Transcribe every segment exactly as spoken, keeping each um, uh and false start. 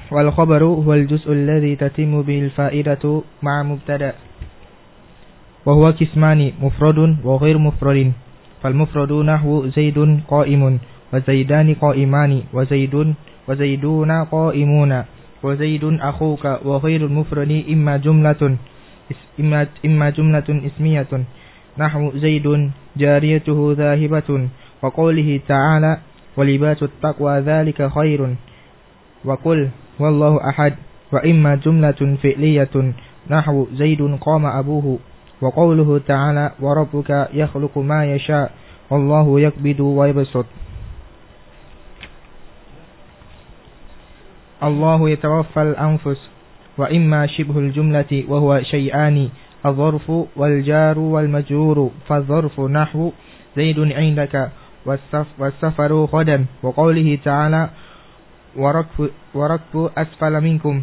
wal khabaru huwal juz'ul ladzi tatimmu bil fa'idatu ma'a mubtada wa huwa qismani mufradun wa ghairu mufradin. Fal mufradu nahwu zaidun qa'imun wa zaidani qa'imani wa zaidun wa zaiduna qa'imuna wa zaidun akhuka wa ghairu mufradi imma jumlatun imma imma jumlatun ismiyatun nahwu zaidun jariyatuhu dhahibatun wa qawlihi ta'ala wa libasut taqwa dzalika khairun wa qul wallahu ahad wa imma jumlatun fi'liyatun nahwu zaidun qama abuhu wa qawluhu ta'ala wa rabbuka yakhluqu ma yasha wallahu yakbidu wa yabsut. Allahu yatawaffal anfus wa imma shibhul jumlati wa huwa shay'ani adh-dharfu wal jaru wal majruru fadh-dharfu nahwu zaidun 'indaka was-safaru ghadan wa qawlihi ta'ala wa rakbu wa rakbu asfala minkum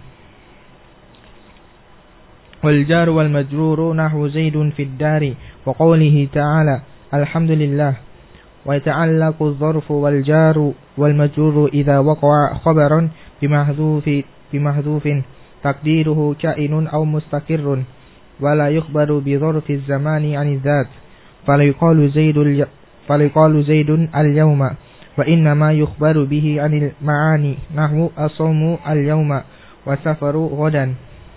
wal jaru wal majruru nahwu zaidun fid dari wa qawlihi ta'ala alhamdulillah wa ta'allaqu adh-dharfu wal jaru wal majruru idha waqa'a khabaran bimahdhufi bimahdhufin taqdiruhu ka'inun aw mustaqirrun wa la yukhbaru bi dharfi az-zamani 'ani dzat fala yuqalu zaidul fala yuqalu zaidun al-yawma wa inna ma yukhbaru bihi 'anil ma'ani nahwu as-sawmu al-yawma wa safaru ghadan.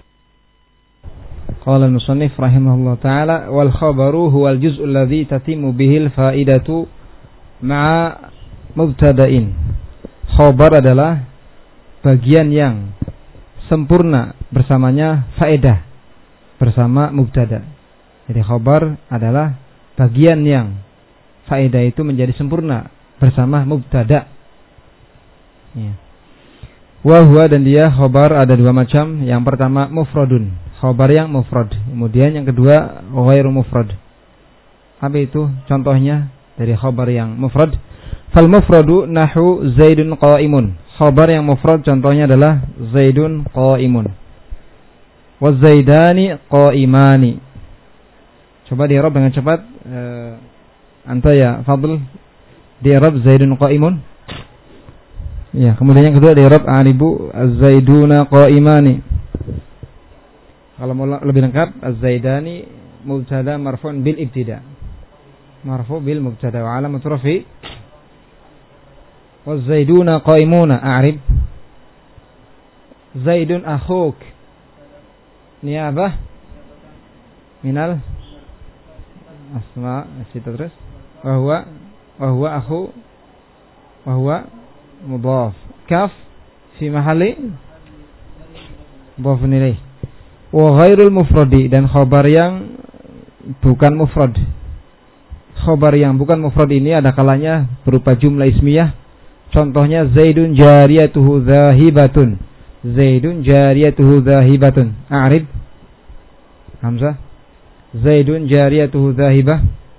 Qala al-musannif rahimahullah ta'ala wal khabaru huwal juz'u alladhi tatimmu bihi al-fa'idatu ma'a mubtada'in. Khabar adalah bagian yang sempurna bersamanya faedah bersama mubtada. Jadi khabar adalah bagian yang faedah itu menjadi sempurna bersama mubtada. Ya. Wa huwa dan dia khabar ada dua macam. Yang pertama mufradun, khabar yang mufrad. Kemudian yang kedua ghairu mufrad. Apa itu contohnya dari khabar yang mufrad? Fal mufradu nahu zaidun qa'imun. Khabar yang mufrad contohnya adalah zaidun qa'imun wa zaidani qa'imani. Coba di i'rab dengan cepat. uh, Anta ya Fadl di i'rab zaidun qa'imun. Ya, kemudian yang kedua di i'rab a'ribu az-zaiduna qa'imani. Kalau mau lebih lengkap az-zaidani mubtada marfu'un bil ibtida. Marfu' bil mubtada wa alamatu rafi wa zaiduna qaimuna a'rib zaidun akhuk niyabah minal asma sita terus wa huwa wa huwa akhu wa huwa mudhaf kaf fi mahalli mudhaf ilaih wa ghairul mufradi dan khabar yang bukan mufrad. Khabar yang bukan mufrad ini ada kalanya berupa jumlah ismiyah. Contohnya zaidun jariyatuhu dhahibatun. Zaidun jariyatuhu dhahibatun. A'rib Hamzah. Zaidun jariyatuhu dhahibah.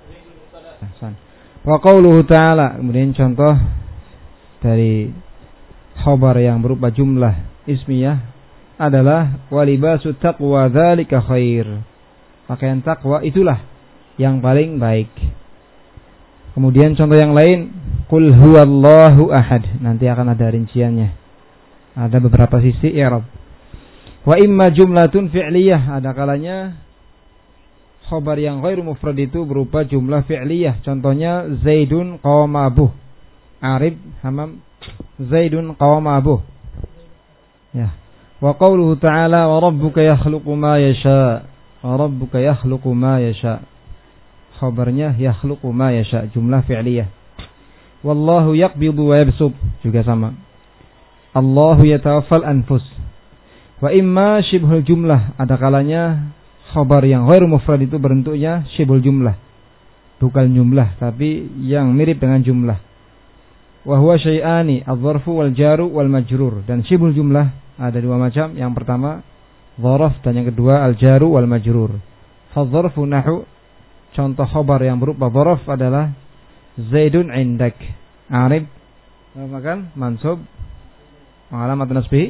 Wa qawluhu ta'ala. Kemudian contoh dari khabar yang berupa jumlah ismiyah adalah walibasu taqwa dzalika khair. Pakaian takwa itulah yang paling baik. Kemudian contoh yang lain, qul huwallahu ahad. Nanti akan ada rinciannya. Ada beberapa sisi i'rab. Wa imma jumlatun fi'liyah. Ada kalanya khabar yang ghairu mufrad itu berupa jumlah fi'liyah. Contohnya zaidun qawama abuh. Arib hamam zaidun qawama abuh. Ya. Wa qawluhu ta'ala wa rabbuka yakhluqu ma yasha. Wa rabbuka yakhluqu ma yasha. Khabarnya yakhluqu ma yasha, jumlah fi'liyah. Wallahu yaqbidu wa yabsut, juga sama. Allahu yatawaffal anfus. Wa imma shibhul jumlah, ada kalanya khabar yang ghairu mufrad itu bentuknya shibhul jumlah. Bukan jumlah, tapi yang mirip dengan jumlah. Wa huwa syai'ani, adh-dharfu wal jaru wal majrur. Dan shibhul jumlah ada dua macam. Yang pertama dharaf dan yang kedua al jaru wal majrur. Fadh-dharfu nahu, contoh khabar yang berupa dharaf adalah zaidun indak. Arib makan mansub alamat nasbihi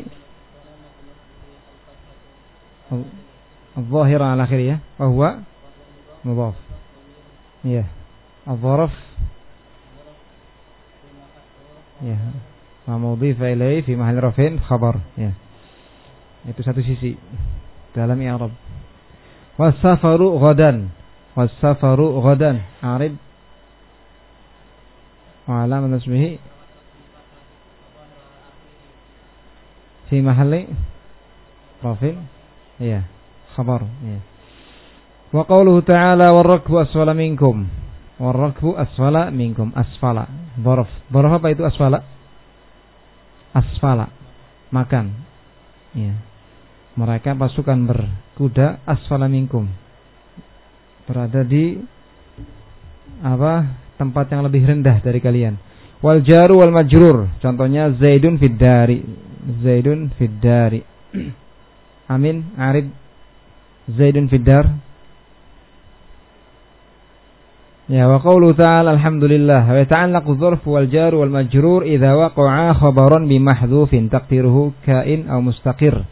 al-zahira ala akhirih wa huwa mudhaf. Ya, al-dharaf ya ma mudhif ilayhi fi mahall raf'in khabar. Ya, Itu satu sisi dalam i'rab. Was-safaru ghadan. Was-safaru ghadan. Arib wa alamat nasbihi fi mahalli rafin. Iya, khabar. Iya. Wa qawluhu ta'ala war-rakbu asfala minkum. War-rakbu asfala minkum. Asfala. Dharaf. Dharaf apa itu asfala? Asfala. Makan. Iya. Mereka pasukan berkuda asfala minkum, berada di apa tempat yang lebih rendah dari kalian. Wal jaru wal majrur, contohnya Zaidun fid dari. Zaidun fid dari. Amin, arid Zaidun fid dar. Ya, wa qawlu ta'ala alhamdulillah wa ta'allaqu dzarf wal jar wal majrur idza waqa'a khabaran bi mahdhufin taqdiruhu kain aw mustaqir.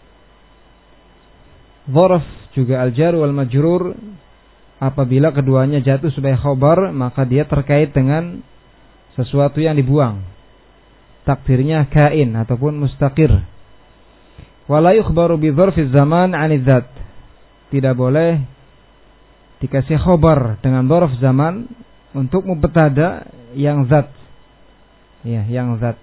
Dzarf juga al-jar wal majrur apabila keduanya jatuh sebagai khabar maka dia terkait dengan sesuatu yang dibuang. Takdirnya kain ataupun mustaqir. Wala yukhbaru bi dzarfiz zaman 'anil dzat. Tidak boleh dikasih khabar dengan dzarf zaman untuk mubtada yang zat. Ya, yang zat.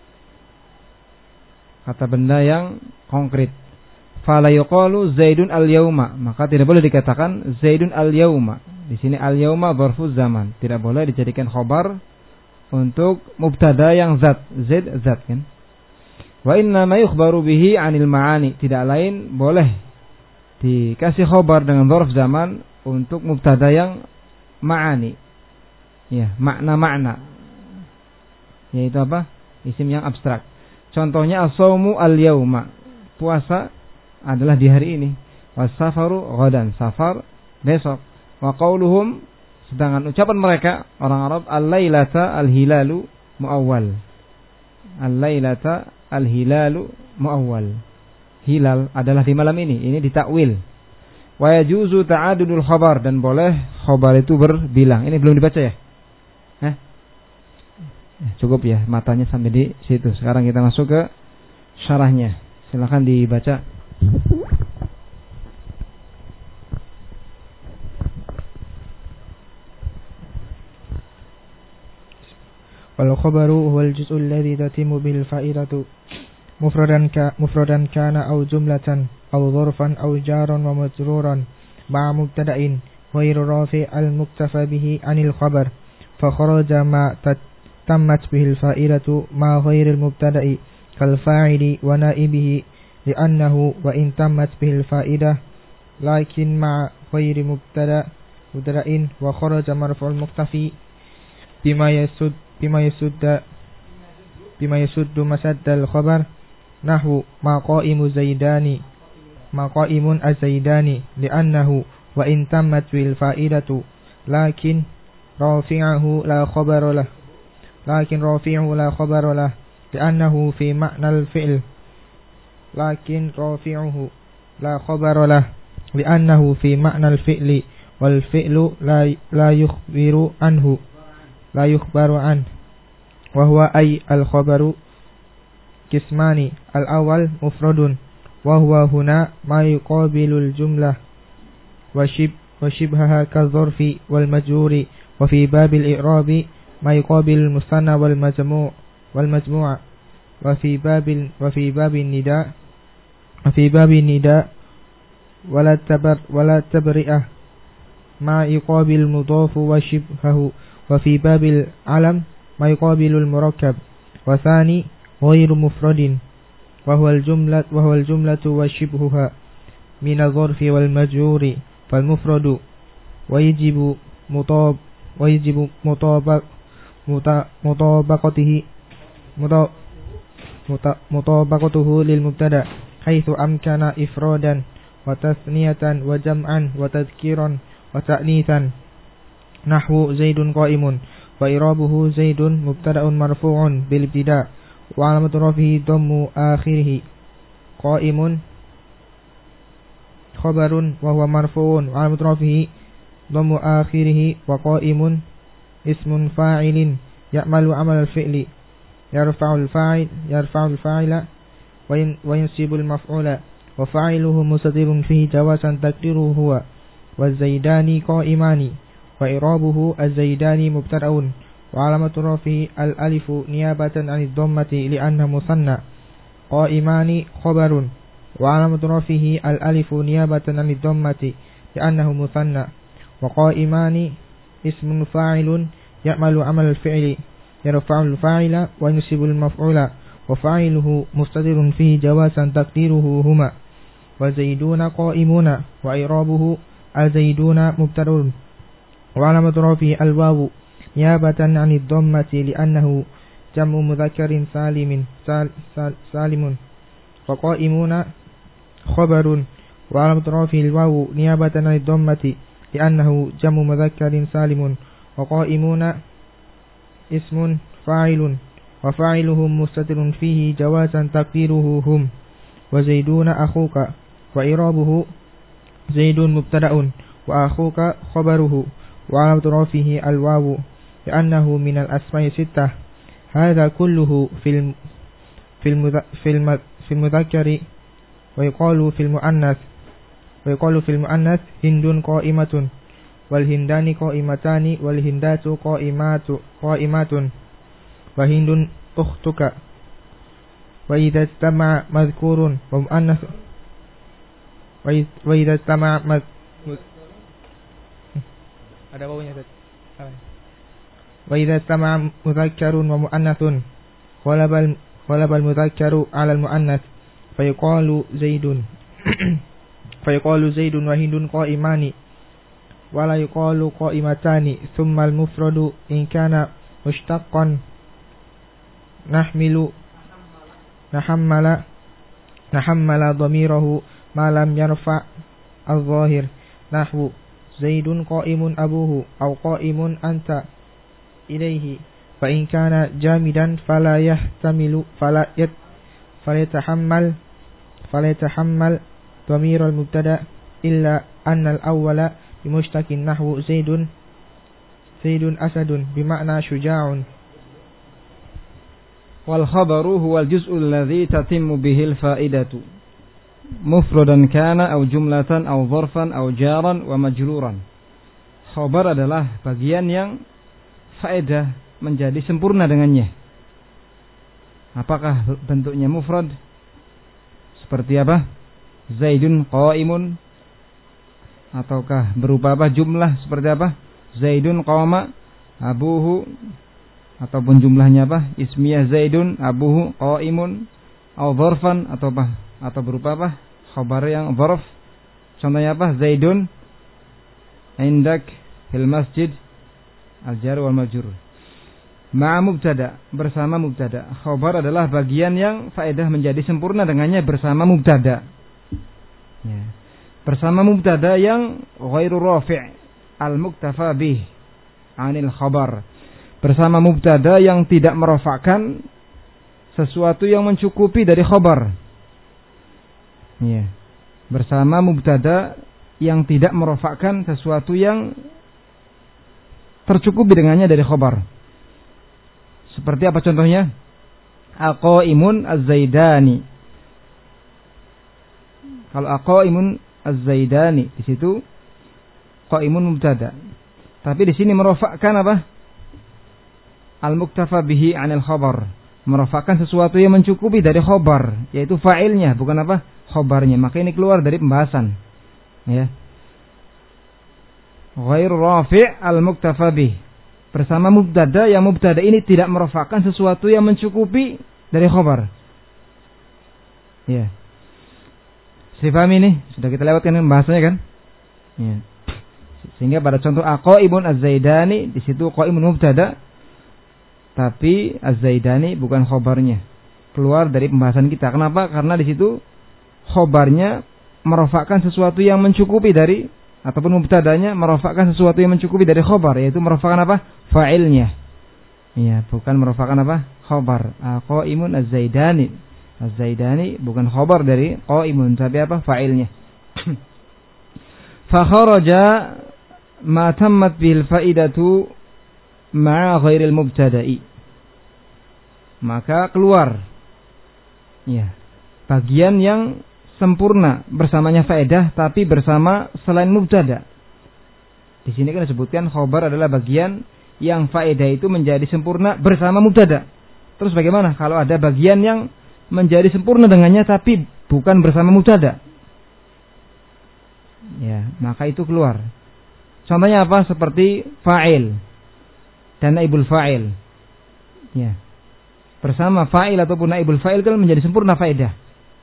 Kata benda yang konkret. Fala yuqalu Zaidun al-yauma, maka tidak boleh dikatakan Zaidun al-yauma. Di sini al-yauma dzarfuz zaman, tidak boleh dijadikan khabar untuk mubtada yang zat, zaid zat kan. Wa inna ma yukhbaru bihi 'anil ma'ani, tidak lain boleh dikasih khabar dengan dzarf zaman untuk mubtada yang ma'ani. Ya, makna-makna. Yaitu apa? Isim yang abstrak. Contohnya as-shaumu al-yauma, puasa adalah di hari ini. Was-safaru ghadan, safar besok. Wa qauluhum, sedangkan ucapan mereka orang Arab, al-lailata al-hilalu muawwal. Al-lailata al-hilalu muawwal. Hilal adalah di malam ini, ini ditakwil. Wa yajuzu ta'adudul khabar, dan boleh khabar itu berbilang. Ini belum dibaca ya? Hah? Cukup ya, matanya sampai di situ. Sekarang kita masuk ke syarahnya. Silakan dibaca. Wal khabaru huwal juz'u alladhi tatimu bil fa'idatu mufradan ka mufradan kana aw jumlatan aw dharfan aw jaran wa majruran ma'a mubtada'in ghairu rafi' al muktafa bihi 'anil khabar fa kharaja ma tammat bihi al fa'idatu ma ghairi al mubtada'i kal fa'ili wa na'ibihi لأنه وإن تمت به الفائدة لكن مع غير مبتدأ مبتدأ وخرج مرفوع المكتفي بما يسد بما يسد بما يسد مسد الخبر نحو ما قائم زيدان ما قائم الزيدان لأنه وإن تمت به الفائدة لكن رافعه لا خبر له لكن رافعه لا خبر له لأنه في معنى الفعل لكن رافعه لا خبر له لأنه في معنى الفعل والفعل لا لا يخبر عنه لا يخبر عنه وهو أي الخبر قسمان الأول مفرد وهو هنا ما يقابل الجملة وشب وشبهها كالظرف والمجرور وفي باب الإعراب ما يقابل المثنى والمجموع والمجموع وفي باب وفي باب النداء وفي باب النداء ولا تبر ولا تبرئة ما يقابل المضاف وشبهه وفي باب العلم ما يقابل المركب وثاني غير مفرد وهو الجملة وهو الجملة وشبهها من الظرف والمجرور فالمفرد ويجب مطاب ويجب مطابق مطابقته مطابقته للمبتدأ حيث أمكن إفرادا وتثنية وجمعا وتذكيرا وتأنيثا نحو زيد قائم وإعرابه زيد مبتدأ مرفوع بالابتداء وعلامة رفعه ضم آخره قائم خبر وهو مرفوع وعلامة رفعه ضم آخره وقائم اسم فاعل يعمل عمل الفعل يرفع الفاعل يرفع الفاعل وينصب المفعول وفاعله مستتر فيه جوازا تقديره هو والزيدان قائمان وإعرابه الزيدان مبتدأ وعلامة رفعه الألف نيابة عن الضمة لأنه مثنى قائمان خبر وعلامة رفعه الألف نيابة عن الضمة لأنه مثنى وقائمان اسم فاعل يعمل عمل الفعل يرفع الفاعل وينصب المفعول وفاعله مستتر فيه جوازا تقديره هما وزيدون قائمون وإعرابه الزيدون مبتدأ وعلامة رفعه الواو نيابة عن الضمة لأنه جمع مذكر سالم سالم وقائمون خبر وعلامة رفعه الواو نيابة عن الضمة لأنه جمع مذكر سالم وقائمون اسم فاعل وفاعله مستتر فيه جوازا تقديره هم وزيدون أخوك وإعرابه زيد مبتدأ وأخوك خبره وعلامة رفعه الواو لأنه من الأسماء ستة هذا كله في في المذكر ويقال في المؤنث ويقال في المؤنث هند قائمة والهندان قائمتان والهندات قائمات قائمات وهند أختك وإذا اجتمع مذكور ومؤنث وإذا اجتمع ada baunya وإذا اجتمع مذكر ومؤنث غلب غلب المذكر على المؤنث فيقال زيد فيقال زيد وهند قائمان ولا يقال قائمتان ثم المفرد إن كان مشتقا نحمل نحمل نحمل ضميره ما لم يرفع الظاهر نحو زيد قائم أبوه أو قائم أنت إليه فإن كان جامدا فلا يحتمل فلا يت فليتحمل فليتحمل ضمير المبتدأ إلا أن الأول بمشتق نحو زيد زيد أسد بمعنى شجاع والخبر هو الجزء الذي تتم به الفائدة مفردا كان أو جملة أو ظرفا أو جارا ومجرورا. Khabar adalah bagian yang faedah menjadi sempurna dengannya. Apakah bentuknya mufrad? Seperti apa? Zaidun qaimun. Ataukah berupa apa? Jumlah seperti apa? Zaidun qama abuhu. Ataupun jumlahnya apa? Ismiyah Zaidun abuhu qaimun. Atau dzarfan atau apa? Atau berupa apa? Khabar yang dzarf. Contohnya apa? Zaidun indak fil masjid al-jar wal majrur. Ma'a mubtada, bersama mubtada. Khabar adalah bagian yang faedah menjadi sempurna dengannya bersama mubtada. Ya. Bersama mubtada yang ghairu rafi' al-muktafa bih anil khabar. Bersama mubtada yang tidak merofakkan sesuatu yang mencukupi dari khabar. Ya. Bersama mubtada yang tidak merofakkan sesuatu yang tercukupi dengannya dari khabar. Seperti apa contohnya? Aqaimun az-Zaidani. Kalau aqaimun az-Zaidani di situ qaimun mubtada. Tapi di sini merofakkan apa? Al-muktafa bihi 'anil khabar. Merofakkan sesuatu yang mencukupi dari khabar, yaitu fa'ilnya, bukan apa? Khabarnya. Maka ini keluar dari pembahasan. Ya. Ghair rafi' al-muktafa bih. Bersama mubtada yang mubtada ini tidak merofakkan sesuatu yang mencukupi dari khabar. Ya. Saya paham ini? Sudah kita lewatkan bahasanya kan? Ya. Sehingga pada contoh aqaimun az-Zaidani di situ qaimun mubtada tapi az-Zaidani bukan khabarnya. Keluar dari pembahasan kita. Kenapa? Karena di situ khabarnya merofakkan sesuatu yang mencukupi dari ataupun mubtadanya merofakkan sesuatu yang mencukupi dari khabar, yaitu merofakkan apa? Fa'ilnya. Iya, bukan merofakkan apa? Khabar. Qaimun az-Zaidani. Az-Zaidani bukan khabar dari qaimun, tapi apa? Fa'ilnya. Fa kharaja ma tammat bil fa'idatu ma'a ghairil mubtada'i. Maka keluar. Ya. bagian yang sempurna bersamanya faedah tapi bersama selain mubtada. Di sini kan disebutkan khabar adalah bagian yang faedah itu menjadi sempurna bersama mubtada. Terus bagaimana kalau ada bagian yang menjadi sempurna dengannya tapi bukan bersama mubtada? Ya, maka itu keluar. Contohnya apa? Seperti fa'il dan naibul fa'il. Ya. Bersama fa'il ataupun naibul fa'il kan menjadi sempurna faedah.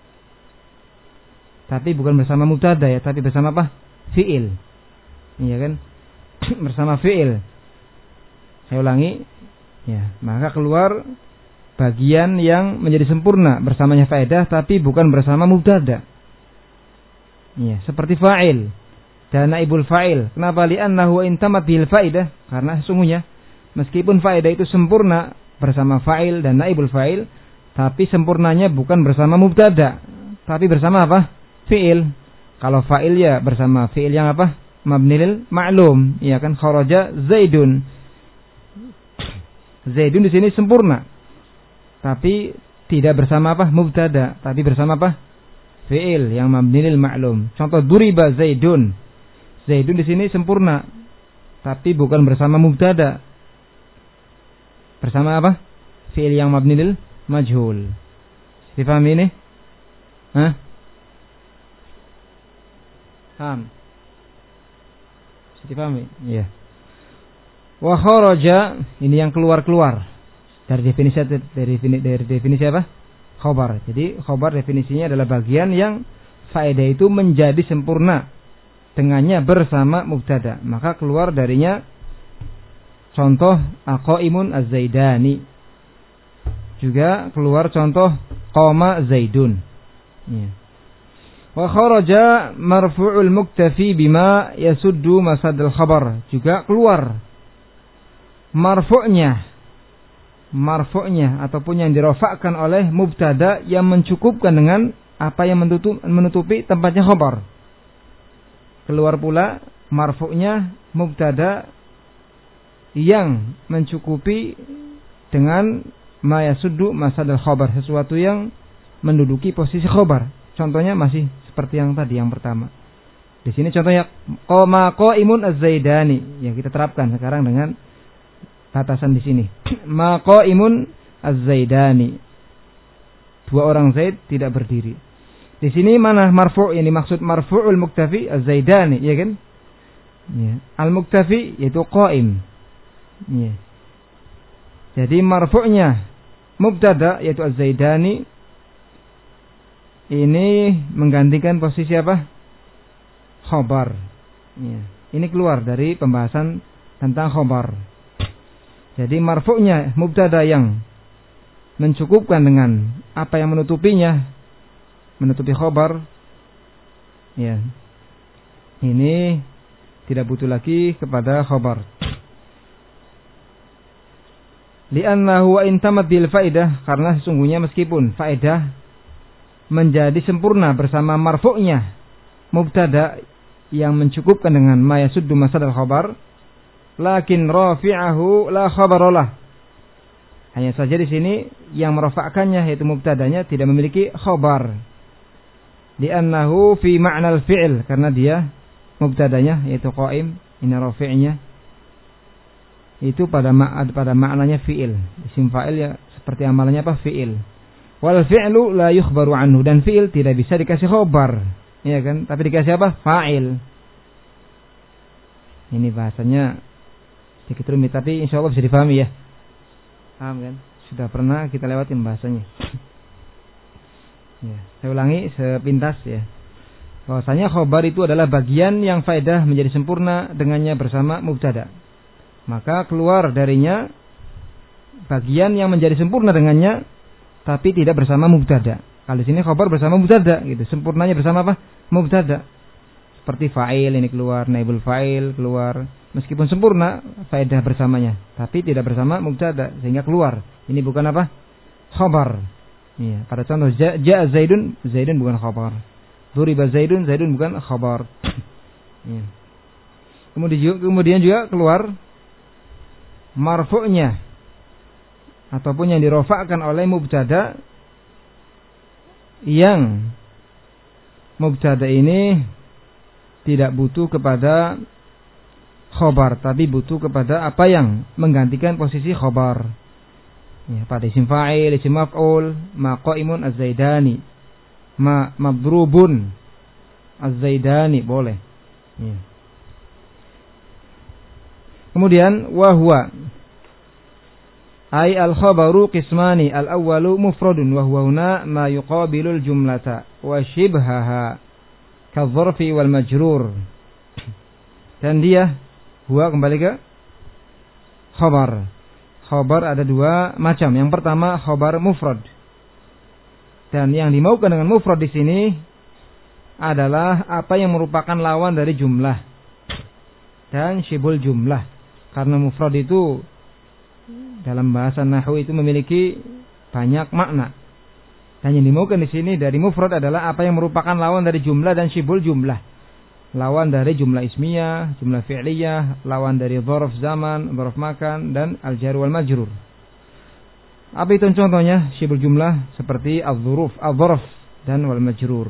Tapi bukan bersama mubtada ya, tapi bersama apa? Fi'il. Iya kan? Bersama fi'il. Saya ulangi. Ya, maka keluar bagian yang menjadi sempurna bersamanya faedah tapi bukan bersama mubtada. Ya, seperti fa'il dan naibul fa'il. Kenapa? Li'annahu intamat bil faedah, karena sesungguhnya meskipun faedah itu sempurna bersama fa'il dan naibul fa'il, tapi sempurnanya bukan bersama mubtada, tapi bersama apa? Fi'il. Kalau fa'il ya bersama fi'il yang apa? Mabnil ma'lum, ya kan? Kharaja Zaidun. Zaidun di sini sempurna, tapi tidak bersama apa? Mubtada, tapi bersama apa? Fi'il yang mabnil ma'lum. Contoh duriba Zaidun. Zaidun di sini sempurna, tapi bukan bersama mubtada. Bersama apa? Fi'il yang mabnil majhul. Dipahami ini? Hah? Paham? Dipahami? Iya. Wa kharaja, ini yang keluar-keluar dari definisi dari dari definisi apa? Khobar. Jadi khobar definisinya adalah bagian yang faedah itu menjadi sempurna dengannya bersama mubtada. Maka keluar darinya contoh aqaimun az-zaidani. Juga keluar contoh qama zaidun. Ya. Wa kharaja marfu'ul muktafi bima yasuddu masadul khabar. Juga keluar marfu'nya marfu'nya ataupun yang dirofakkan oleh mubtada yang mencukupkan dengan apa yang menutup, menutupi tempatnya khabar. Keluar pula marfu'nya mubtada yang mencukupi dengan ma yasuddu masadul khabar, sesuatu yang menduduki posisi khabar. Contohnya masih seperti yang tadi yang pertama. Di sini contohnya qama qaimun az-zaidani yang kita terapkan sekarang dengan batasan di sini. Ma qaimun az-zaidani. Dua orang Zaid tidak berdiri. Di sini mana marfu' yang dimaksud marfu'ul muktafi az-zaidani, ya kan? Ya. Al-muktafi yaitu qaim. Ya. Jadi marfu'nya mubtada yaitu az-zaidani ini menggantikan posisi apa? Khabar. Ya. Ini keluar dari pembahasan tentang khabar. Jadi marfu'nya mubtada yang mencukupkan dengan apa yang menutupinya, menutupi khabar. Ya. Ini tidak butuh lagi kepada khabar. Li'annahu wa intamat bil faedah, karena sesungguhnya meskipun faedah menjadi sempurna bersama marfu'nya mubtada yang mencukupkan dengan ma yasuddu masadal khabar, lakin rafi'ahu la khabaralah. Hanya saja di sini yang merafa'kannya yaitu mubtadanya tidak memiliki khabar. Li'annahu fi ma'nal fi'il, karena dia mubtadanya yaitu qaim, ini rafi'nya itu pada ma- pada maknanya fi'il. Isim fa'il ya seperti amalannya apa? Fi'il. Wal fi'lu la yukhbaru anhu, dan fi'il tidak bisa dikasih khabar, ya kan? Tapi dikasih apa? Fa'il. Ini bahasanya sedikit rumit, tapi insya Allah bisa difahami ya. Paham kan? Sudah pernah kita lewatin bahasanya. Ya, saya ulangi sepintas ya. Bahwasanya khabar itu adalah bagian yang faedah menjadi sempurna dengannya bersama mubtada. Maka keluar darinya bagian yang menjadi sempurna dengannya tapi tidak bersama mubtada. Kalau di sini khabar bersama mubtada gitu. Sempurnanya bersama apa? Mubtada. Seperti fa'il ini keluar, naibul fa'il keluar. Meskipun sempurna faedah bersamanya, tapi tidak bersama mubtada sehingga keluar. Ini bukan apa? Khabar. Iya, pada contoh ja'a Zaidun, Zaidun bukan khabar. Duriba Zaidun, Zaidun bukan khabar. Iya. Kemudian kemudian juga keluar marfu'nya ataupun yang dirofakkan oleh mubtada yang mubtada ini tidak butuh kepada khobar, tapi butuh kepada apa yang menggantikan posisi khobar. Ya, pada isim fa'il, isim maf'ul, ma qa'imun az-zaidani, ma madrubun az-zaidani, boleh. Ya. Kemudian wahwa ay al-khabaru qismani, al-awwalu mufradun wa huwa huna ma yuqabilul jumlata wa shibhaha kadh-dharfi wal majrur. Dan dia huwa kembali ke khabar. Khabar ada dua macam. Yang pertama khabar mufrad. Dan yang dimaukan dengan mufrad di sini adalah apa yang merupakan lawan dari jumlah dan syibul jumlah. Karena mufrad itu dalam bahasa nahwu itu memiliki banyak makna. Dan yang dimaukan di sini dari mufrad adalah apa yang merupakan lawan dari jumlah dan syibul jumlah. Lawan dari jumlah ismiyah, jumlah fi'liyah, lawan dari dzaraf zaman, dzaraf makan, dan al-jar wal majrur. Apa itu contohnya? Syibul jumlah seperti al-dzuruf, al-dzaraf, dan wal majrur.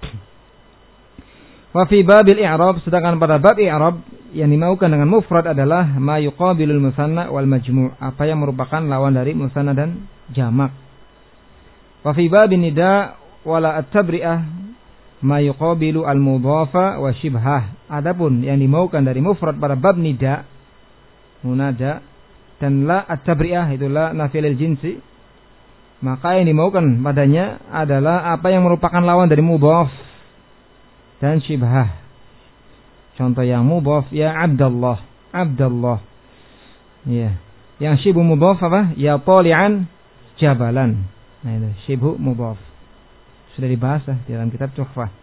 Wa fi babil i'rab, sedangkan pada bab i'rab yang dimaukan dengan mufrad adalah ma yuqabilul musanna wal majmu', apa yang merupakan lawan dari musanna dan jamak. Wa fi babin nida wala at-tabri'ah ma yuqabilu al-mudhafa wa shibhah. Adapun yang dimaukan dari mufrad pada bab nida, munada, dan la at-tabri'ah itulah nafilil jinsi, maka yang dimaukan padanya adalah apa yang merupakan lawan dari mudhaf dan shibhah. Contoh yang mudhaf ya Abdullah, Abdullah. Ya. Yang shibhu mudhaf apa? Ya tali'an jabalan. Nah itu shibhu mudhaf. Sudah dibahas di dalam kitab Tuhfah.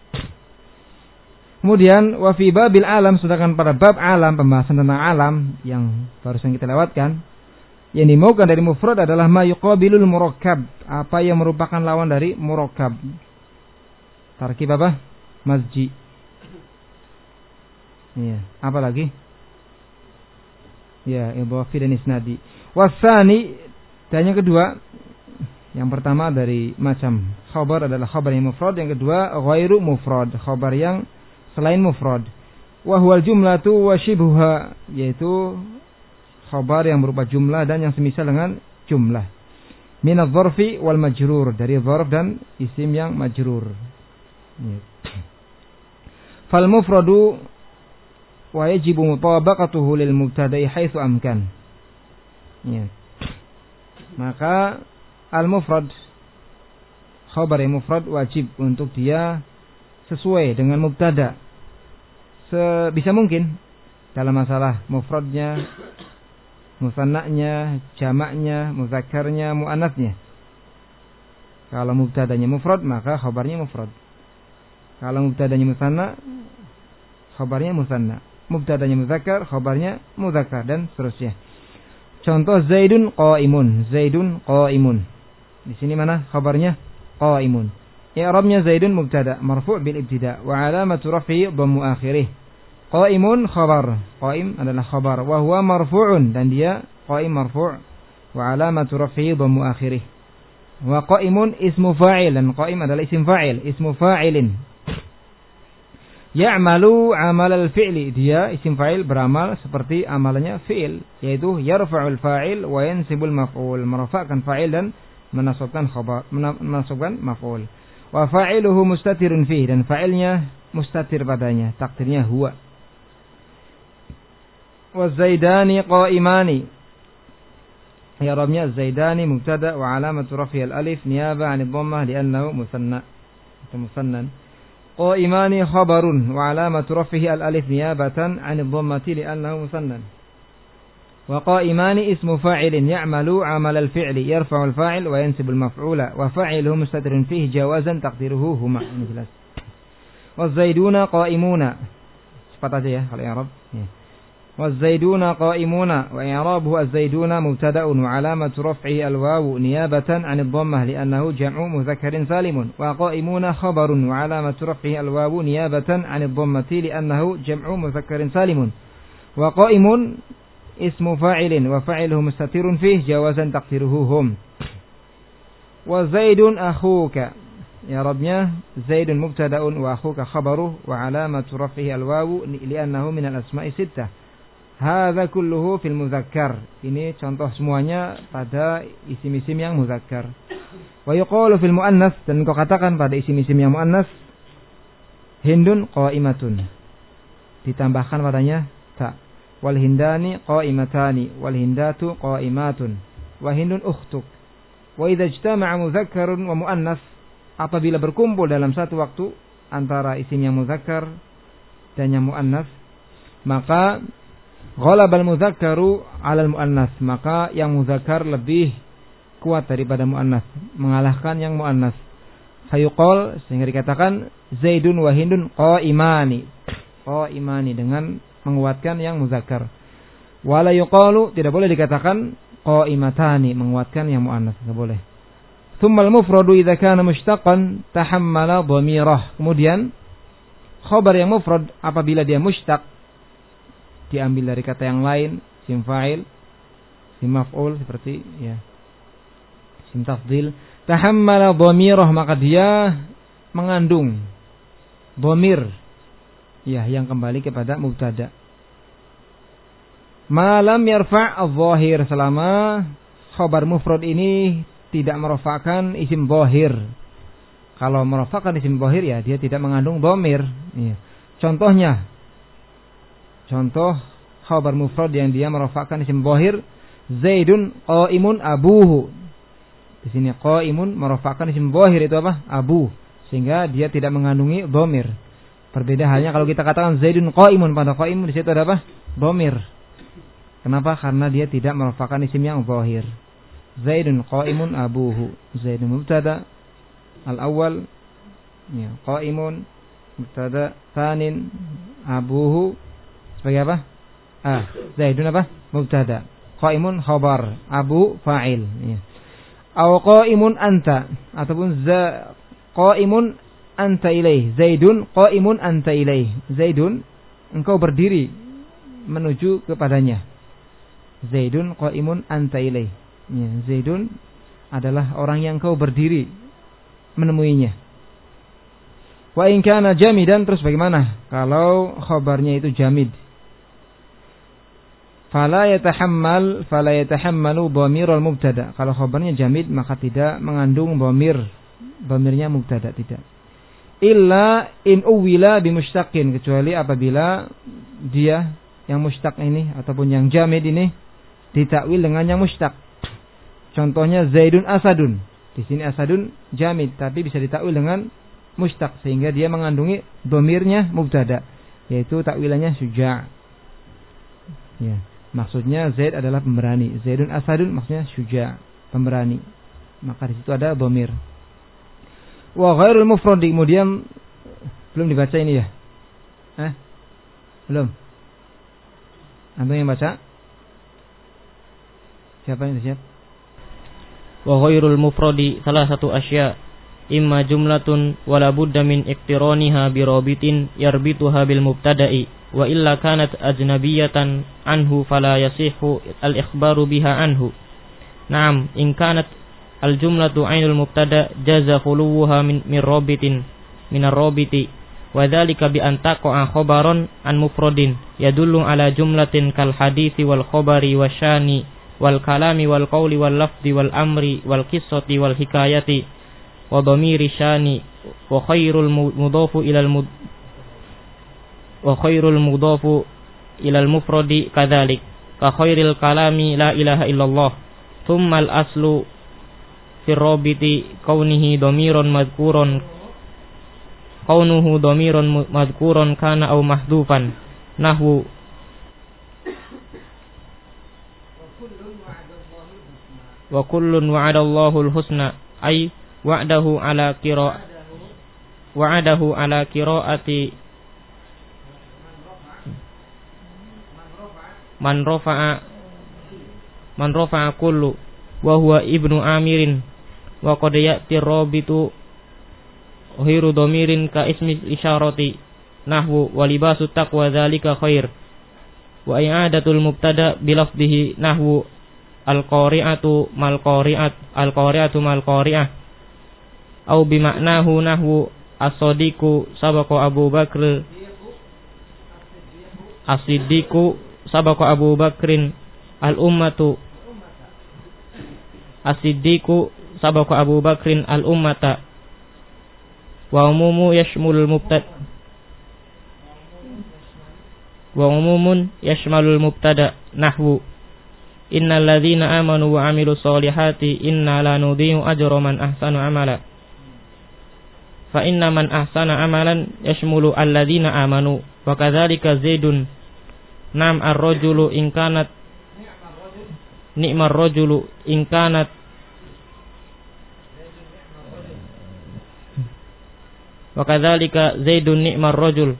Kemudian wa fi babil alam, sedangkan pada bab alam, pembahasan tentang alam yang barusan kita lewatkan, yang dimaukan dari mufrad adalah ma yuqabilul murakkab, apa yang merupakan lawan dari murakkab. Tarkib apa? Masji. Iya, apa lagi? Ya, idhafi dan isnadi. Wasani, dan yang kedua, yang pertama dari macam khabar adalah khabar yang mufrad, yang kedua ghairu mufrad, khabar yang selain mufrad. Wa huwal jumlatu wa shibhuha, yaitu khabar yang berupa jumlah dan yang semisal dengan jumlah. Min adz-dzarfi wal majrur, dari dzarf dan isim yang majrur. Fal mufradu wa yajibu mutabaqatuhu lil mubtada'i haitsu amkan. Ya. Maka al-mufrad, khabar yang mufrad wajib untuk dia sesuai dengan mubtada sebisa mungkin dalam masalah mufradnya, musanna'nya, jamaknya, mudzakarnya, muannasnya. Kalau mubtadanya mufrad, maka khabarnya mufrad. Kalau mubtadanya musanna, khabarnya musanna. Mubtadanya muzakkar, khabarnya muzakkar, dan seterusnya. Contoh Zaidun qa'imun, Zaidun qa'imun. Di sini mana khabarnya? Qa'imun. I'rabnya Zaidun mubtada marfu' bil ibtida wa alamatu raf'i dhammu akhirih. Qa'imun khabar. Qa'im adalah khabar wa huwa marfu'un, dan dia qa'im marfu' wa alamatu raf'i dhammu akhirih. Wa qa'imun ismu fa'il, dan qa'im adalah isim fa'il, ismu fa'ilin. Ya'malu amal al-fi'li, dia isim fa'il beramal seperti amalannya fi'il, yaitu yarfa'ul fa'il wa yansibul maf'ul, merafa'kan fa'il dan menasabkan khabar, menasabkan maf'ul. Wa fa'iluhu mustatirun fihi, dan fa'ilnya mustatir padanya, takdirnya huwa. Wa zaidani qa'imani, i'rabnya zaidani mubtada wa alamatu raf'i al-alif niyaba 'anid dhammah li'annahu musanna, atau musannan. Qa'imani khabarun wa alamatu raf'ihi al-alif niyabatan 'anid dhammati li'annahu musannan. Wa qa'imani ismu fa'ilin ya'malu 'amal al-fi'li yarfa'u al-fa'il wa yansibu al-maf'ula wa fa'iluhu mustatirun fihi jawazan taqdiruhu huma. Ini jelas. Wa zaiduna qa'imuna. Cepat aja ya kalau i'rab. Ya. Wa zaiduna qa'imuna wa i'rabuhu az-zaiduna mubtada'un wa 'alamatu raf'ihi al-wawu niyabatan 'anid dhammah li'annahu jam'u mudhakkarin salimun. Wa qa'imuna khabarun wa 'alamatu raf'ihi al-wawu niyabatan 'anid dhammati li'annahu jam'u mudhakkarin salimun. Wa qa'imun ismu fa'ilin wa fa'iluhu mustatirun fihi jawazan taqdiruhu hum. Wa zaidun akhuka, i'rabnya Zaidun mubtada'un wa akhuka khabaruh wa alamatu raf'ihi al-wawu li'annahu min al-asma'i sittah. Hadza kulluhu fil muzakkar. Ini contoh semuanya pada isim-isim yang muzakkar. Wa yuqalu fil muannas, dan kau katakan pada isim-isim yang muannas Hindun qa'imatun. Ditambahkan padanya ta. Wal hindani qa'imatani wal hindatu qa'imatun. Wa hindun ukhtuk. Wa idza ijtama'a mudzakkarun wa muannas, apabila berkumpul dalam satu waktu antara isim yang muzakkar dan yang muannas, maka ghalabal mudzakkaru 'alal muannas, maka yang muzakkar lebih kuat daripada muannas, mengalahkan yang muannas. Fayuqal, sehingga dikatakan Zaidun wa Hindun qa'imani. Qa'imani dengan menguatkan yang muzakkar. Wala yuqalu, tidak boleh dikatakan qa'imatani, menguatkan yang muannas, tidak boleh. Tsummal mufradu idza kana mushtaqan tahammala dhamirah. Kemudian khabar yang mufrad apabila dia mushtaq, diambil dari kata yang lain, sim fa'il, sim maf'ul, seperti ya sim tafdil, tahammala dhamirah, maka dia mengandung dhamir ya yang kembali kepada mubtada. Malam yarfa' adh-dhahir, selama khabar mufrad ini tidak merofakkan isim dhahir. Kalau merofakkan isim dhahir ya dia tidak mengandung dhamir. Ya. Contohnya, contoh khabar mufrad yang dia merofakkan isim dhahir, Zaidun qa'imun abuhu. Di sini qa'imun merofakkan isim dhahir itu apa? Abu. Sehingga dia tidak mengandungi dhamir. Berbeda halnya kalau kita katakan Zaidun qa'imun, pada qa'imun di situ ada apa? Dhamir. Kenapa? Karena dia tidak merofakkan isim yang dhahir. Zaidun qa'imun abuhu. Zaidun mubtada al-awwal, ya, qa'imun mubtada tsanin, abuhu sebagai apa? Ah, Zaidun apa? Mubtada. Qa'imun khabar, abu fa'il, ya. Aw qa'imun anta, ataupun za qa'imun anta ilaih. Zaidun qa'imun anta ilaih. Zaidun, engkau berdiri menuju kepadanya. Zaidun qa'imun anta ilaih. Ya, Zaidun adalah orang yang kau berdiri menemuinya. Wa in kana jamidan, terus bagaimana kalau khabarnya itu jamid? Fala yatahammal fala yatahammalu dhamirul mubtada. Kalau khabarnya jamid maka tidak mengandung dhamir, dhamirnya mubtada tidak. Illa in uwila bimushtaqin, kecuali apabila dia yang mushtaq ini ataupun yang jamid ini ditakwil dengan yang mushtaq. Contohnya Zaidun asadun. Di sini asadun jamid tapi bisa ditakwil dengan mushtaq sehingga dia mengandungi dhamirnya mubtada, yaitu takwilannya syuja'. Ya, maksudnya Zaid adalah pemberani. Zaidun asadun maksudnya syuja', pemberani. Maka di situ ada dhamir. Wa ghairul mufrad, kemudian belum dibaca ini ya? Eh? Belum. Antum yang baca? Siapa yang siap? Wa ghairul mufradi salah satu asya, imma jumlatun wala budda min iktiraniha bi rabitin yarbituha bil mubtada'i, wa illa kanat ajnabiyatan anhu fala yasihu al ikhbaru biha anhu. Naam, in kanat al jumlatu ainul mubtada jaza khuluha min min rabitin min ar-rabiti, wa dzalika bi an taqa'a khabaran an mufradin yadullu ala jumlatin kal hadithi wal khabari wasyani wal kalami wal qawli wal lafzi wal amri wal qissati wal hikayati wa dhamiri syani wa khairul mudhafu ilal mud wa khairul mudhafu ilal mufradi kadzalik ka khairil kalami la ilaha illallah. Thumma al aslu fi rabiti kaunihi dhamiran madhkuran kaunuhu dhamiran madhkuran kana aw mahdhufan nahwu wa kullun wa'adallahu al-husna, ay wa'dahu ala qira wa'adahu ala qiraati man rafa'a man rafa'a kullu wa huwa ibnu amirin wa qad ya'ti rabitu ghiru dhamirin ka ismi isyarati nahwu wa libasu taqwa dzalika khair wa i'adatul mubtada bi lafdhihi nahwu al-qari'atu mal qari'at al-qari'atu mal qari'ah au bima'nahu nahwu as-sadiqu sabaqa Abu Bakr as-siddiqu sabaqa Abu Bakrin al-ummatu as-siddiqu sabaqa Abu Bakrin al-ummata wa umumu yashmulul mubtada wa umumun yashmalul mubtada nahwu innal ladzina amanu wa amilus solihati inna la nudhi'u ajra man ahsana amala fa inna man ahsana amalan yashmulu alladzina amanu wa kadzalika zaidun nam ar-rajulu in kanat ni'mar rajulu in kanat wa kadzalika zaidun ni'mar rajul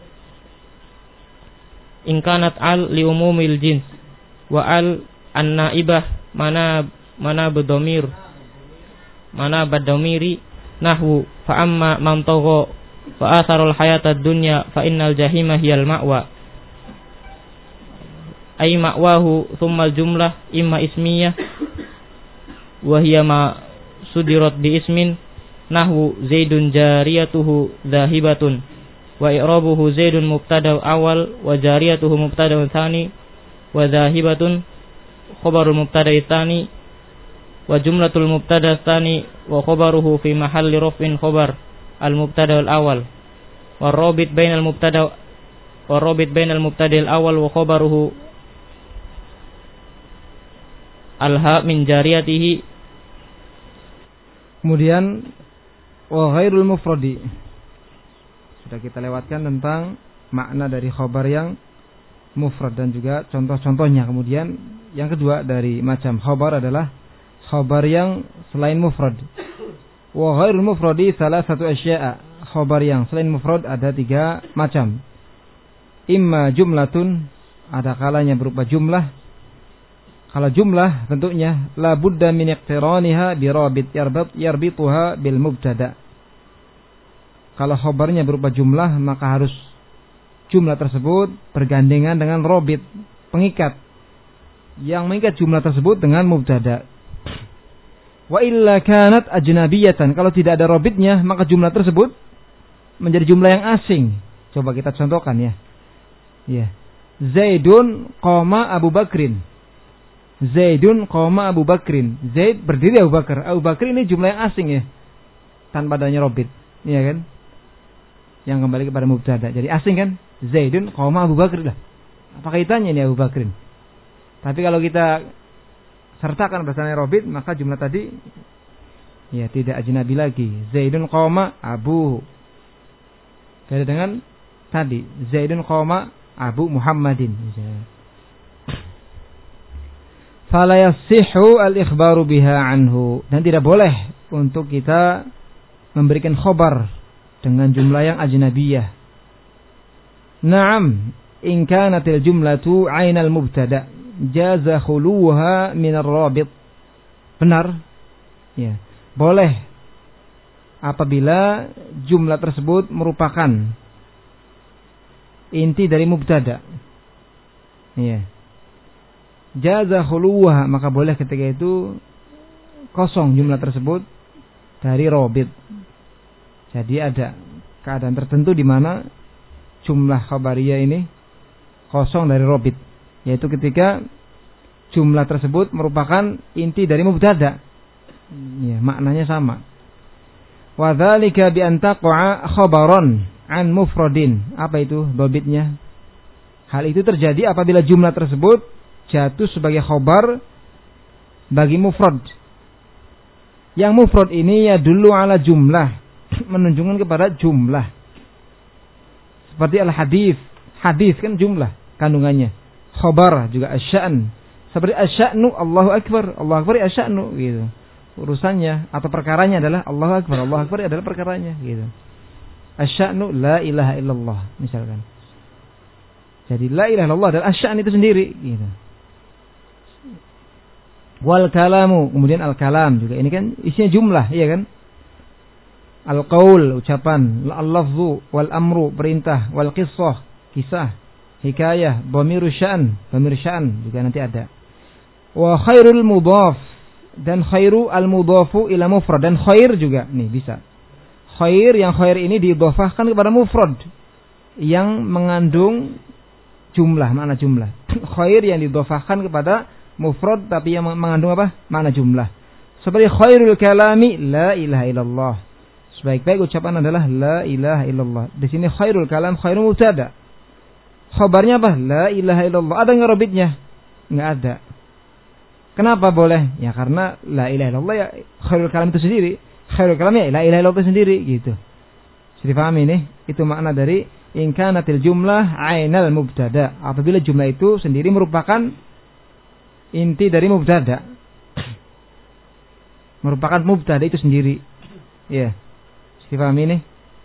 in kanat al li umumil jins wa al an-naibah mana mana bedomir mana badomiri nahwu fa amma man tagha fa asarul hayatad dunya fa innal jahima hiyal ma'wa ay ma'wahu thumma al-jumlah imma ismiyah wa hiya ma sudirat bi ismin nahwu zaidun jariyatuhu dhahibatun wa i'rabuhu zaidun mubtada awal wa jariyatuhu mubtada tsani wa dhahibatun khabarul mubtada tsani wa jumlatul mubtada tsani wa khabaruhu fi mahalli raf'in khabar al mubtada al awal wa rabit bainal mubtada wa rabit bainal mubtada al awal wa khabaruhu al ha min jariyatihi. Kemudian wa ghairul mufradi, sudah kita lewatkan tentang makna dari khabar yang mufrad dan juga contoh-contohnya. Kemudian yang kedua dari macam khabar adalah khabar yang selain mufrad. Wa ghairul mufradi salah satu asya'a, khabar yang selain mufrad ada tiga macam. Imma jumlatun, ada kalanya berupa jumlah. Kalau jumlah bentuknya la budda min iqtiraniha bi rabit yarbit yarbituha bil mubtada. Kalau khabarnya berupa jumlah maka harus jumlah tersebut bergandengan dengan robit, pengikat yang mengikat jumlah tersebut dengan mubtada. Wa illa kanat ajnabiyatan, kalau tidak ada robitnya maka jumlah tersebut menjadi jumlah yang asing. Coba kita contohkan ya. Ya. Zaidun qama Abu Bakrin. Zaidun qama Abu Bakrin. Zaid berdiri Abu Bakar. Abu Bakar ini jumlah yang asing ya, tanpa adanya robit, iya kan? Yang kembali kepada mubtada. Jadi asing kan? Zaidun qama Abu Bakr lah. Apa kaitannya ini Abu Bakrin? Tapi kalau kita sertakan berdasarkan robit, maka jumlah tadi ya tidak ajnabi lagi. Zaidun qama Abu. Beda dengan tadi Zaidun qama Abu Muhammadin. Fala yasihhu al-ikhbaru biha anhu, dan tidak boleh untuk kita memberikan khabar dengan jumlah yang ajnabiyah. Naam, in kanatil jumlatu 'ainal mubtada jaza khuluha min ar-rabit. Benar? Ya, boleh apabila jumlah tersebut merupakan inti dari mubtada. Ya. Jaza khuluha, maka boleh ketika itu kosong jumlah tersebut dari robit. Jadi ada keadaan tertentu di mana jumlah khabariyah ini kosong dari robit, yaitu ketika jumlah tersebut merupakan inti dari mubtada. Ya, maknanya sama. Wa dzalika bi an taqa'a khabaran an mufradin. Apa itu robitnya? Hal itu terjadi apabila jumlah tersebut jatuh sebagai khabar bagi mufrad. Yang mufrad ini ya dulu ala jumlah, menunjukkan kepada jumlah. Seperti al-hadis, hadis kan jumlah kandungannya. Khabar juga asy-sya'n. Seperti asy-sya'nu Allahu akbar, Allahu akbar asy-sya'nu gitu. Urusannya atau perkaranya adalah Allahu akbar, Allahu akbar adalah perkaranya gitu. Asy-sya'nu la ilaha illallah misalkan. Jadi la ilaha illallah adalah asy-sya'n itu sendiri gitu. Wal kalamu, kemudian al kalam juga ini kan isinya jumlah, iya kan? Al qaul ucapan, al lafzu, wal amru perintah, wal qissah kisah, hikayah, dhamiru sya'n, dhamir sya'n juga nanti ada. Wa khairul mudhaf dan khairu al-mudhafu ila mufrad, dan khair juga nih bisa. Khair, yang khair ini diidhafahkan kepada mufrad yang mengandung jumlah, makna jumlah. Khair yang diidhafahkan kepada mufrad tapi yang mengandung apa? Makna jumlah. Seperti khairul kalami la ilaha illallah. Sebaik-baik ucapan adalah la ilaha illallah. Di sini khairul kalam khairul mubtada. Khabarnya apa? La ilaha illallah. Ada enggak robitnya? Enggak ada. Kenapa boleh? Ya karena la ilaha illallah ya khairul kalam itu sendiri. Khairul kalam ya la ilaha illallah itu sendiri gitu. Jadi paham ini? Itu makna dari in kanatil jumlah ainal mubtada. Apabila jumlah itu sendiri merupakan inti dari mubtada. Merupakan mubtada itu sendiri. Ya. Jadi paham ini?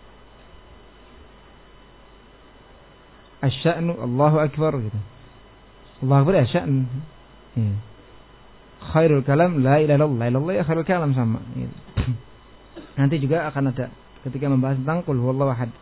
Asya'nu Allahu akbar gitu. Allahu akbar ya sya'n. Ya. Khairul kalam la ilaha illallah. La ilallah ya khairul kalam sama. Gitu. Nanti juga akan ada ketika membahas tentang qul huwallahu ahad.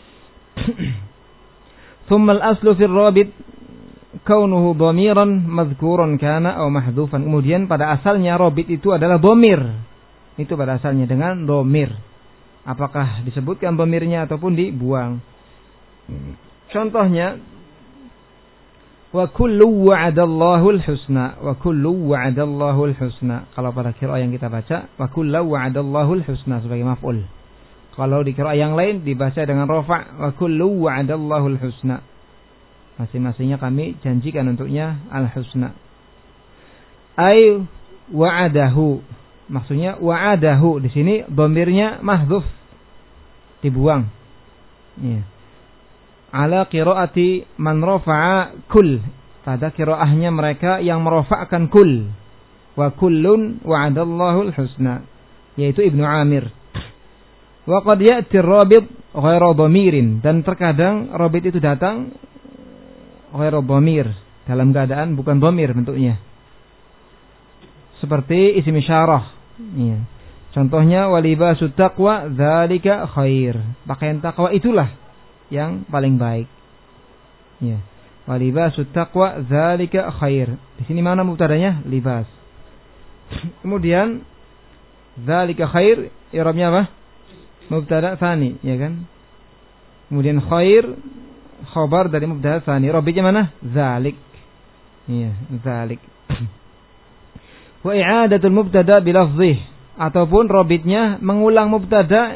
Thumma al-aslu fi ar-rabit kaunuhu dhamiran madhkuran kana aw mahdhufan. Kemudian pada asalnya rabit itu adalah dhamir. Itu pada asalnya dengan dhamir. Apakah disebutkan dhamirnya ataupun dibuang. Contohnya wa kullu wa'adallahu al-husna, wa kullu wa'adallahu al-husna. Kalau pada qiraah yang kita baca wa kullu wa'adallahu al-husna sebagai maf'ul. Kalau di qiraah yang lain dibaca dengan rafa' wa kullu wa'adallahu al-husna. Masing-masingnya kami janjikan untuknya al-husna. Ai wa'adahu. Maksudnya wa'adahu di sini dhamirnya mahdzuf, dibuang. Ya. Ala qiraati man rafa'a kull, pada qiraahnya mereka yang merafa'kan kull. Wa kullun wa'adallahu al-husna, yaitu Ibnu Amir. Wa qad ya'ti ar-rabit ghairu dhamirin, dan terkadang rabit itu datang ghairu dhamir, dalam keadaan bukan dhamir bentuknya. Seperti isim isyarah. Ya. Contohnya walibasut taqwa dzalika khair. Pakaian takwa itulah yang paling baik. Ya. Walibasut taqwa dzalika khair. Di sini mana mubtadanya? Libas. Kemudian dzalika khair i'rabnya apa? Mubtada tsani, ya kan? Kemudian khair khabar dari mubtada tsani. Rabitnya mana? Dzalik. Iya, dzalik. Wa i'adatul mubtada bilafzih, ataupun rabitnya mengulang mubtada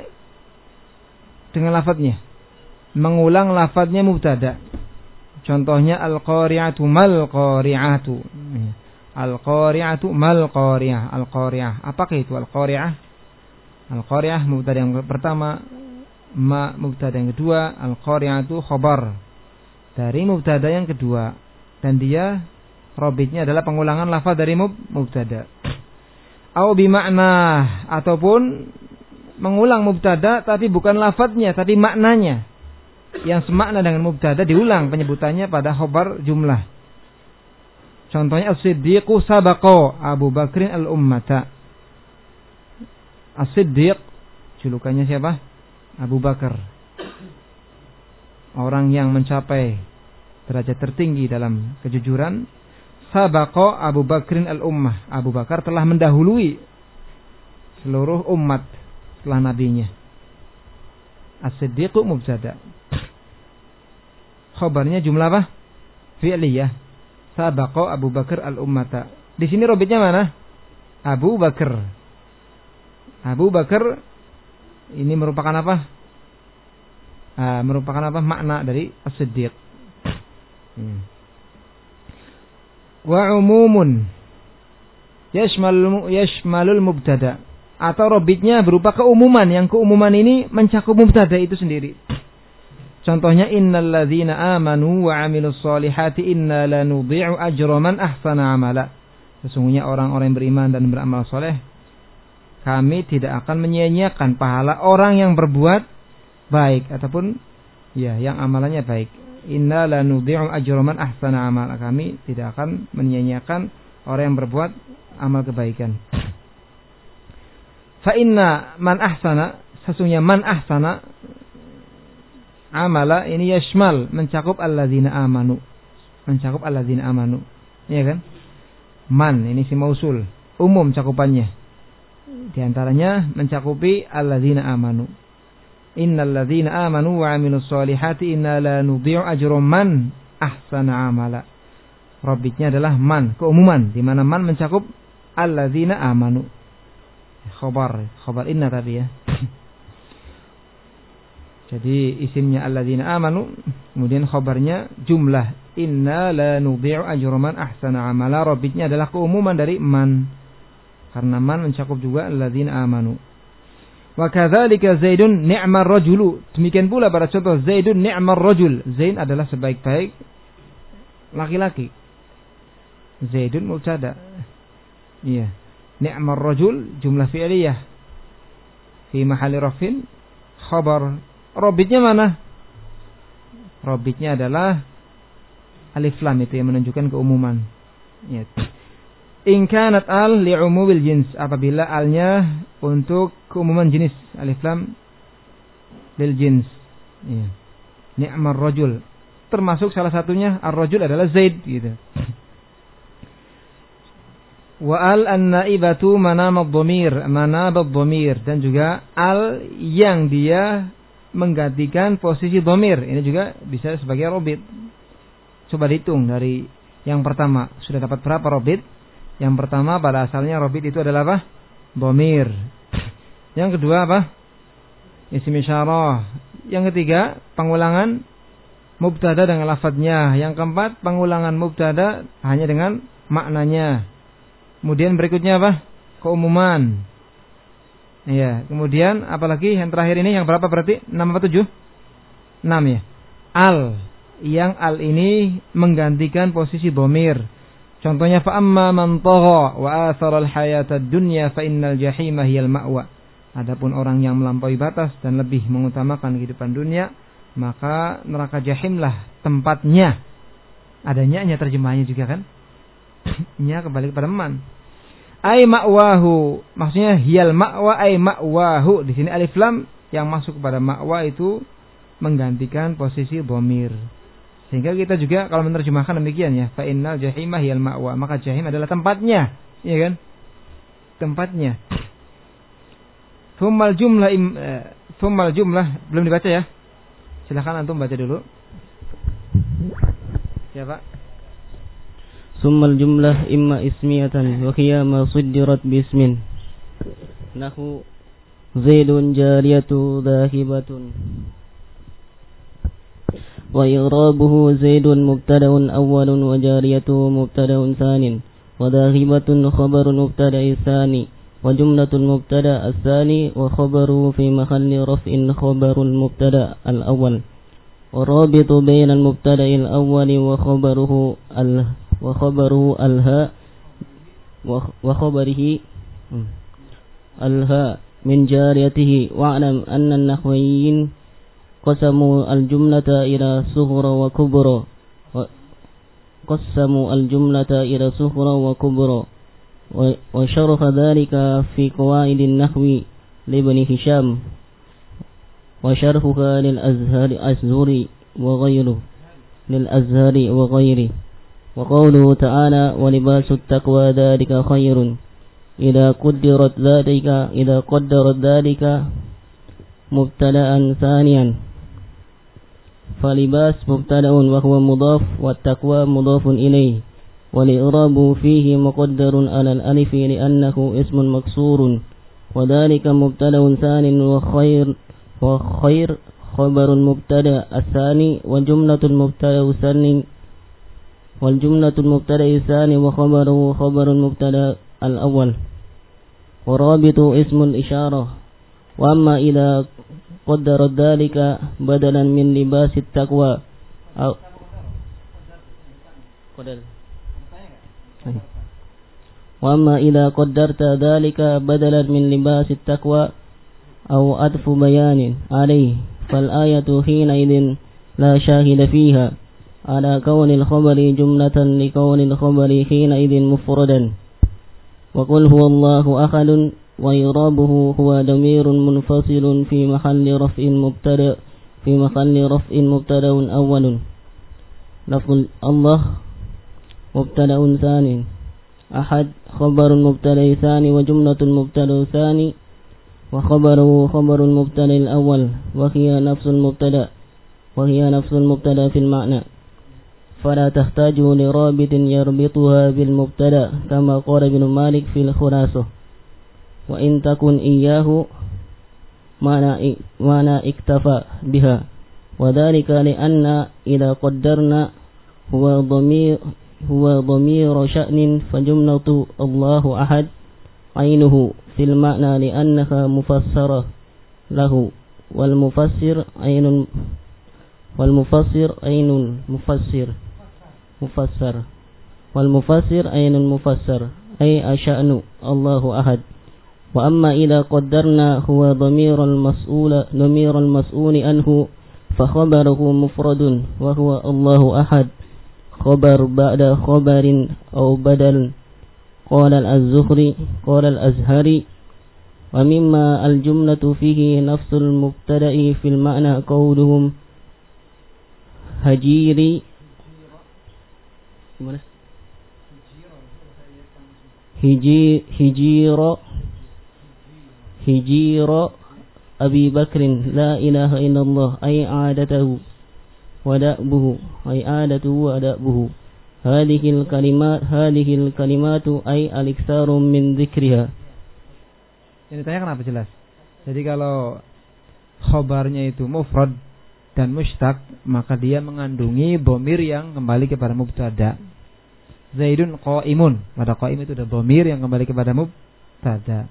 dengan lafadznya. Mengulang lafadznya mubtada. Contohnya al-qari'atu mal qari'atu. Al-qari'atu mal qari'ah. Al-qari'ah. Apakah itu al-qari'ah? Al-qari'ah mubtada yang pertama, ma mubtada yang kedua, al-qari'atu khabar dari mubtada yang kedua, dan dia rabitnya adalah pengulangan lafaz dari mubtada. Au bi makna, ataupun mengulang mubtada tapi bukan lafadznya tapi maknanya yang semakna dengan mubtada, diulang penyebutannya pada khabar jumlah. Contohnya as-siddiqu sabaqa Abu Bakrin al-ummata. As-siddiq julukannya siapa? Abu Bakar. Orang yang mencapai derajat tertinggi dalam kejujuran. Sabaqa Abu Bakrin al-ummah. Abu Bakar telah mendahului seluruh umat setelah nabinya. As-siddiqu mubtada. Khabarnya jumlah apa? Fi'liyah. Sabaqa Abu Bakar al-ummata. Di sini robitnya mana? Abu Bakar. Abu Bakar ini merupakan apa? Uh, merupakan apa? Makna dari as-siddiq. Hmm. Wa umumun yashmalul yashmalul mubtada, atau robitnya berupa keumuman, yang keumuman ini mencakup mubtada itu sendiri. Contohnya innal ladzina amanu wa 'amilus solihati inna lanudhi'u ajra man ahsana amala. Sesungguhnya orang-orang yang beriman dan beramal soleh, kami tidak akan menyia-nyiakan pahala orang yang berbuat baik ataupun ya yang amalannya baik. Inna lanudhi'u ajra man ahsana amala. Kami tidak akan menyia-nyiakan orang yang berbuat amal kebaikan. Fa inna man ahsana, sesungguhnya man ahsana amala ini yashmal, mencakup alladzina amanu. Mencakup alladzina amanu. Iya kan? Man ini si mausul. umum cakupannya. Di antaranya mencakupi alladzina amanu. Innal ladzina amanu wa 'amilus solihati inna la nudhi'u ajra man ahsana amala. Robitnya adalah man, keumuman, di mana man mencakup alladzina amanu. Khabar, khabar inna tadi ya. Jadi isimnya alladzina amanu, kemudian khabarnya jumlah inna la nudhi'u ajra man ahsana amala. Robitnya adalah keumuman dari man, karena man mencakup juga alladzina amanu. Wa kadzalika Zaidun ni'mar rajulu. Demikian pula pada contoh Zaidun ni'mar rajul. Zaid adalah sebaik-baik laki-laki. Zaidun mubtada. Iya. Ni'mar rajul jumlah fi'liyah. Fi mahalli rafin khabar. Robitnya mana? Robitnya adalah alif lam, itu yang menunjukkan keumuman. Ya. In kanat al li'umumil jins, apabila alnya untuk keumuman jenis, alif lam lil jins. Ya. Ni'mar rajul. Termasuk salah satunya ar-rajul adalah Zaid gitu. Wa al an-naibatu manamad dhamir, manabad dhamir, dan juga al yang dia menggantikan posisi dhamir. Ini juga bisa sebagai robit. Coba dihitung dari yang pertama, sudah dapat berapa robit? Yang pertama pada asalnya robit itu adalah apa? Dhamir. Yang kedua apa? Isim isyarah. Yang ketiga pengulangan mubtada dengan lafadznya. Yang keempat pengulangan mubtada hanya dengan maknanya. Kemudian berikutnya apa? Keumuman. Iya. Kemudian apalagi yang terakhir ini yang berapa berarti? enam apa tujuh? enam ya. Al. Yang al ini menggantikan posisi dhamir. Contohnya fa amma man tagha wa athara al-hayata ad-dunya fa innal jahima hiyal ma'wa. Adapun orang yang melampaui batas dan lebih mengutamakan kehidupan dunia, maka neraka jahimlah tempatnya. Adanya nya terjemahannya juga kan? Nya kembali kepada man. Ai ma'wahu, maksudnya hiyal ma'wa ai ma'wahu. Di sini alif lam yang masuk kepada ma'wa itu menggantikan posisi dhamir. Sehingga kita juga kalau menerjemahkan demikian ya, fa innal jahimah hiyal ma'wa, maka jahim adalah tempatnya, iya kan? Tempatnya. Tsummal jumlah im, eh, tsummal jumlah belum dibaca ya? Silakan antum baca dulu. Siapa? Tsummal jumlah imma ismiyatan wa hiya ma suddirat bismin. Nahu Zaidun jariyatu dhahibatun. وإعرابه زيد مبتدأ أول وجاريته مبتدأ ثان وذاهبة خبر مبتدأ الثاني وجملة المبتدأ الثاني وخبره في محل رفع خبر المبتدأ الأول والرابط بين المبتدأ الأول وخبره ال وخبره الهاء وخبره الهاء من جاريته. واعلم أن النحويين قسموا الجملة إلى صغرى وكبرى قسموا الجملة إلى صغرى وكبرى وشرح ذلك في قواعد النحو لابن هشام وشرحها للأزهر الأزهري وغيره للأزهر وغيره. وقوله تعالى ولباس التقوى ذلك خير إذا قدرت ذلك إذا قدرت ذلك مبتدأ ثانيا فلباس مبتدأ وهو مضاف والتقوى مضاف إليه والإعراب فيه مقدر على الألف لأنه اسم مكسور وذلك مبتدأ ثاني وخير وخير خبر المبتدأ الثاني وجملة المبتدأ الثاني والجملة المبتدأ الثاني وخبره خبر المبتدأ الأول ورابط اسم الإشارة. وأما إذا قدر ذلك بدلا من لباس التقوى أو وأما إذا قدرت ذلك بدلا من لباس التقوى أو أدف بيان عليه فالآية حينئذ لا شاهد فيها على كون الخبر جملة لكون الخبر حينئذ مفردا. وقل هو الله أحد وإعرابه هو ضمير منفصل في محل رفع مبتدأ في محل رفع مبتدأ أول لفظ الله مبتدأ ثاني أحد خبر المبتدأ الثاني وجملة المبتدأ الثاني وخبره خبر المبتدأ الأول وهي نفس المبتدأ وهي نفس المبتدأ في المعنى فلا تحتاج لرابط يربطها بالمبتدأ كما قال ابن مالك في الخلاصة وإن تكن إياه معنى معنى اكتفى بها وذلك لأن إذا قدرنا هو ضمير هو ضمير شأن فجملة الله أحد عينه في المعنى لأنها مفسرة له والمفسر عين والمفسر عين مفسر مفسر والمفسر عين مفسر أي أشأن الله أحد وأما إذا قدرنا هو ضمير المسؤول ضمير المسؤول عنه فخبره مفرد وهو الله أحد خبر بعد خبر أو بدل قال الزهري قال الأزهري ومما الجملة فيه نفس المبتدأ في المعنى قولهم هجيري هجي هجير هجير أبي بكر لا إله إلا الله أي عادته ودأبه أي عادته ودأبه هذه الكلمات هذه الكلمات أي الإكثار من ذكرها. Ini tanya kenapa jelas? Jadi kalau khobarnya itu mufrad dan mushtaq, maka dia mengandungi dhamir yang kembali kepada mubtada. Zaidun qaimun, pada qaim itu ada dhamir yang kembali kepada mubtada.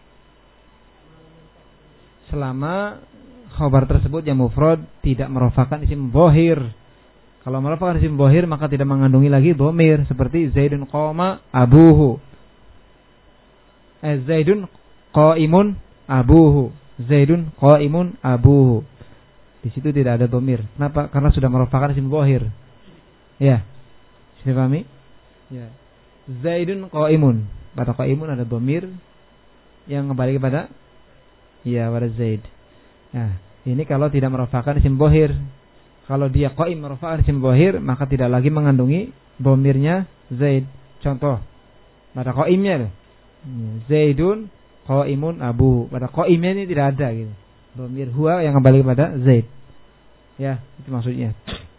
Selama khobar tersebut yang mufrad tidak merofakan isim dhahir. Kalau merofakan isim dhahir maka tidak mengandungi lagi dhamir seperti Zaidun qama abuhu. Eh, Zaidun qaimun abuhu. Zaidun qaimun abuhu. Di situ tidak ada dhamir. Kenapa? Karena sudah merofakan isim dhahir. Ya. Sudah pahami? Ya. Zaidun qaimun. Pada qaimun ada dhamir yang kembali kepada ya pada Zaid. Nah, ini kalau tidak merofakan isim dhahir. Kalau dia qaim merofakan isim dhahir, maka tidak lagi mengandungi dhamirnya Zaid. Contoh, pada qaimnya Zaidun qaimun abuhu. Pada qaimnya ini tidak ada gitu. Dhamir huwa yang kembali kepada Zaid. Ya, itu maksudnya.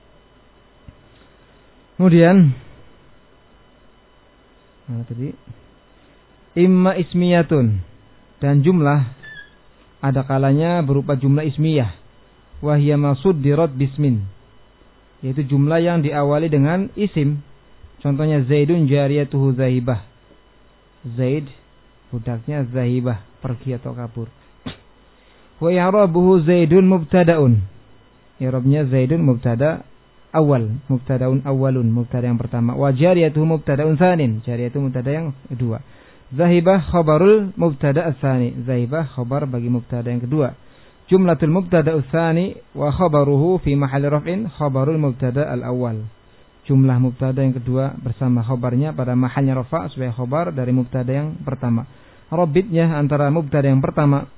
Kemudian nah, tadi imma ismiyatun, dan jumlah ada kalanya berupa jumlah ismiyah, wahya masuddirat bismin, yaitu jumlah yang diawali dengan isim. Contohnya Zaidun jariyatuhu zahibah. Zaid budaknya zahibah, pergi atau kabur. Wa i'rabuhu Zaidun mubtada'un. I'rabnya Zaidun mubtada awal, mubtada'un awalun, mubtada yang pertama. Wa jariyatuhu mubtada'un tsanin, jariyatu mubtada yang kedua. Zahibah khabarul mubtada ats-tsani, zahibah khabar bagi mubtada yang kedua. Jumlatul mubtada ats-tsani wa khabaruhu fi mahalli raf'in khabarul mubtada al-awwal. Jumlah mubtada yang kedua bersama khabarnya pada mahalnya rafa' sebagai khabar dari mubtada yang pertama. Rabbitnya antara mubtada yang pertama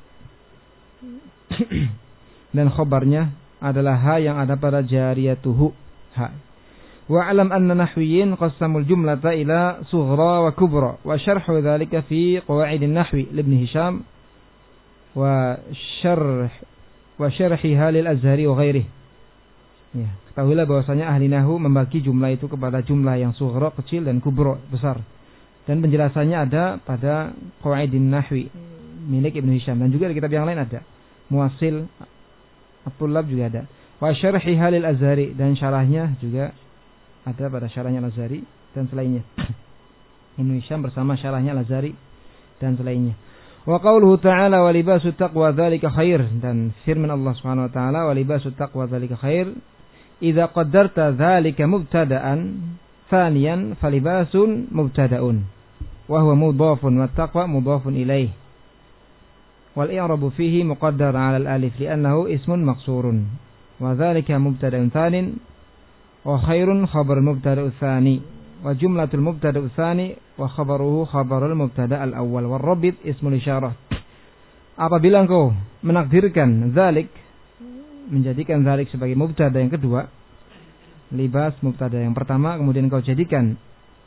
dan khabarnya adalah ha yang ada pada jariyatuhu, ha. Wa'lam anna nahwiyyin qassamul jumlata ila sughra wa kubra wa syarhu dzalika fi qawaid an-nahwi li Ibn Hisham wa syarh wa syarhiha lil Azhari wa ghairihi. Ya, ketahuilah bahwasanya ahli nahwu membagi jumlah itu kepada jumlah yang sughra kecil dan kubra besar. Dan penjelasannya ada pada qawaidin nahwi milik Ibn Hisham, dan juga di kitab yang lain ada. Muwasil At-Tullab juga ada. Wa syarhiha lil Azhari, dan syarahnya juga ada pada syarahnya Al-Azhari dan selainnya. Ibnu Hisham bersama syarahnya Al-Azhari dan selainnya. Wa qauluhu ta'ala wa libasut taqwa dzalika khair, dan firman Allah Subhanahu wa taala wa libasut taqwa dzalika khair. Idza qaddarta dzalika mubtada'an thaniyan falibasun mubtada'un wa huwa mudhafun wat taqwa mudhafun ilaih. Wal i'rabu fihi muqaddar 'ala al-alif li'annahu ismun maqsurun. Wa dzalika mubtada'un tsanin wa khairun khabar mubtada tsani wa jumlatul mubtada tsani wa khabaruhu khabarul mubtada al awwal wa rabbit ismul isyarah. Apabila engkau menakdirkan zalik, menjadikan zalik sebagai mubtada yang kedua, libas mubtada yang pertama, kemudian engkau jadikan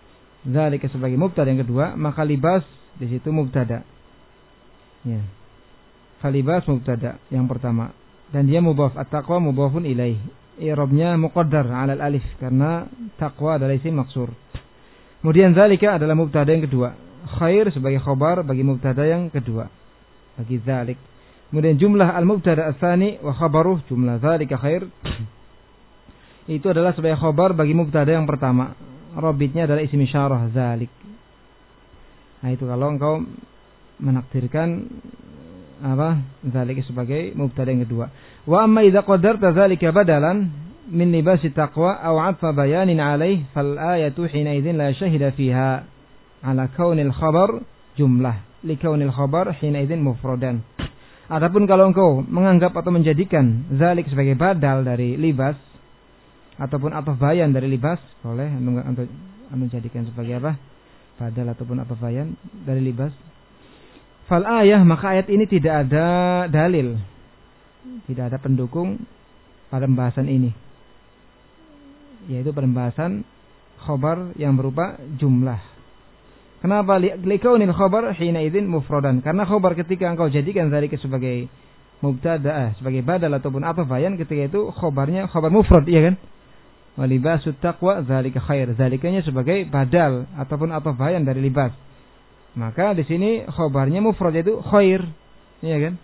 dzalika sebagai mubtada yang kedua, maka libas di situ mubtada. Ya. Falibas mubtada yang pertama dan dia mudhaf, at-taqwa mudhafun ilaih. I'rabnya muqaddar 'ala al-alif karena taqwa adalah isim maksur. Kemudian dzalika adalah mubtada yang kedua. Khair sebagai khabar bagi mubtada yang kedua. Bagi dzalik. Kemudian jumlah al-mubtada ats-tsani wa khabaruh jumlah dzalika khair itu adalah sebagai khabar bagi mubtada yang pertama. Rabitnya adalah isim isyarah dzalik. Nah itu kalau engkau menakdirkan apa dzalika sebagai mubtada yang kedua. Wa amma idza qaddarta dzalika badalan min libasi taqwa aw 'atfa bayanin 'alaih fal ayatu hina idzin la shahida fiha 'ala kaunil khabar jumlah li kaunil khabar hina idzin mufradan. Adapun kalau engkau menganggap atau menjadikan dzalik sebagai badal dari libas ataupun ataf bayan dari libas, boleh untuk menjadikan sebagai apa? Badal ataupun ataf bayan dari libas. Fal ayah, maka ayat ini tidak ada dalil, tidak ada pendukung pada pembahasan ini, yaitu pembahasan khabar yang berupa jumlah. Kenapa? Likaunil khabar hina idzin mufradan. Karena khabar ketika engkau jadikan dzalika sebagai mubtada, sebagai badal ataupun ataf bayan, ketika itu khabarnya khabar mufrad, iya kan? Wa libasut taqwa dzalika khair. Dzalikanya sebagai badal ataupun ataf bayan dari libas. Maka di sini khabarnya mufrad yaitu khair, iya kan?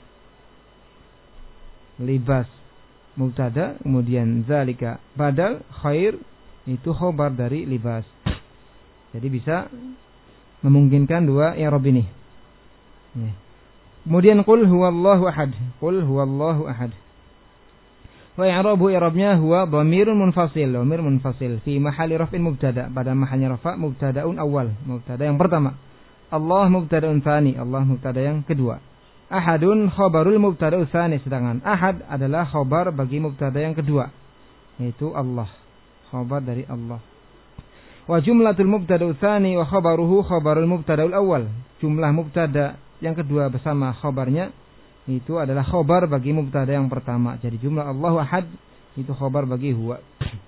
Libas mubtada, kemudian dzalika badal, khair itu khabar dari libas. Jadi bisa memungkinkan dua i'rab ini. Ya. Kemudian qul huwallahu ahad. Qul huwallahu ahad. Wa i'rabu i'rabnya huwa dhamirun munfasil, dhamir munfasil fi mahalli raf'in mubtada, pada mahalnya rafa' mubtada'un awal, mubtada yang pertama. Allah mubtada'un tsani, Allah mubtada yang kedua. Ahadun khabarul mubtada'u tsani, sedangkan ahad adalah khabar bagi mubtada yang kedua, yaitu Allah, khabar dari Allah. Wa jumlatul mubtada'u tsani wa khabaruhu khabarul mubtada'ul awal. Jumlah mubtada yang kedua bersama khabarnya itu adalah khabar bagi mubtada yang pertama. Jadi jumlah Allahu ahad itu khabar bagi huwa.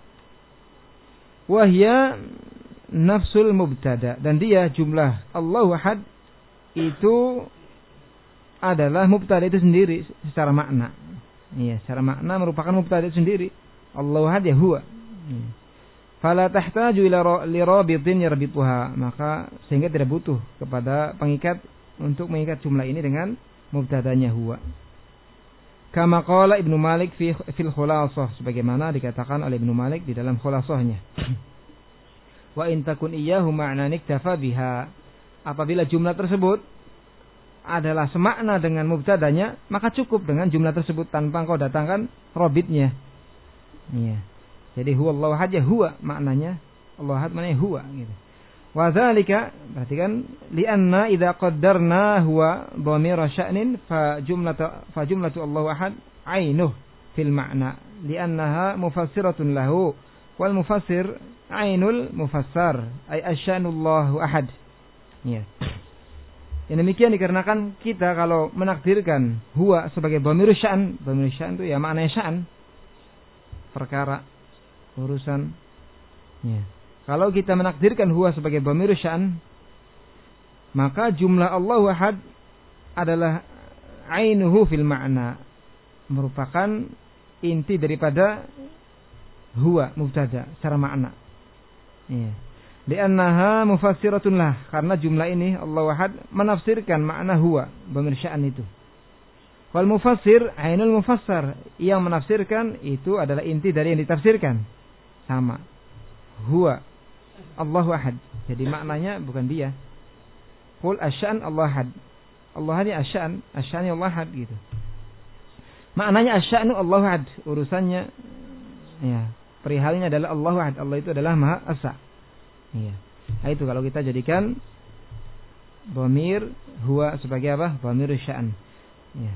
Wa hiya nafsul mubtada, dan dia jumlah Allahu ahad itu adalah mubtada itu sendiri secara makna. Iya, secara makna merupakan mubtada itu sendiri. Allahu ahad ya huwa. Fala tahtaju ila lirabitin yarbituha, maka sehingga tidak butuh kepada pengikat untuk mengikat jumlah ini dengan mubtadanya huwa. Kama qala Ibnu Malik fi fil khulasah, sebagaimana dikatakan oleh Ibnu Malik di dalam khulasahnya. Wa in takun iyyahu ma'nan iktafa biha, apabila jumlah tersebut adalah semakna dengan mubtadanya, maka cukup dengan jumlah tersebut tanpa engkau datangkan rabitnya. Iya. Jadi huwa Allahu ahad ya huwa, maknanya Allah ahad maknanya huwa gitu. Wa dzalika, berarti kan li'anna idza qaddarna huwa dhamir sya'nin fa jumlatu fa jumlatu Allahu ahad ainuh fil ma'na li'annaha mufassiratun lahu wal mufassir ainul mufassar ay asya'nullahu ahad. Ya. Yang demikian dikarenakan kita kalau menakdirkan huwa sebagai dhamir sya'an, dhamir sya'an itu ya maknanya sya'an, perkara, urusan. Ya. Kalau kita menakdirkan huwa sebagai dhamir sya'an, maka jumlah Allahu ahad adalah ainuhu fil ma'na, merupakan inti daripada huwa mubtada secara makna. Ya. Li'annaha mufassiratun lah, karena jumlah ini Allahu ahad menafsirkan makna huwa dhamir sya'an itu. Wal mufassir ainul mufassar, yang menafsirkan itu adalah inti dari yang ditafsirkan. Sama. Huwa Allahu ahad. Jadi maknanya bukan dia. Qul asyan Allah ahad. Allah ahad asyan, asyani Allah ahad gitu. Maknanya asyanu Allahu ahad, urusannya ya, perihalnya adalah Allahu ahad. Allah itu adalah Maha Esa. Iya. Nah, itu kalau kita jadikan dhamir huwa sebagai apa? Dhamir sya'an. Ya.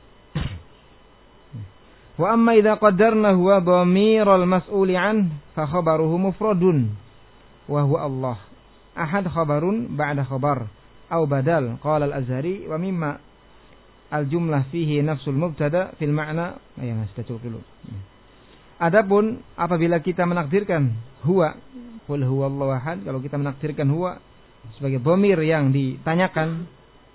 Wa amma idza qaddarna huwa dhamiral mas'uli an fa khabaruhu mufradun wa huwa Allah. Ahad khabarun ba'da khabar aw badal. Qala al-Azhari wa mimma al-jumlah fihi nafsul mubtada fil ma'na. Ya, kita cukup dulu. Adapun apabila kita menakdirkan huwa qul huwallahu ahad, kalau kita menakdirkan huwa sebagai dhamir yang ditanyakan,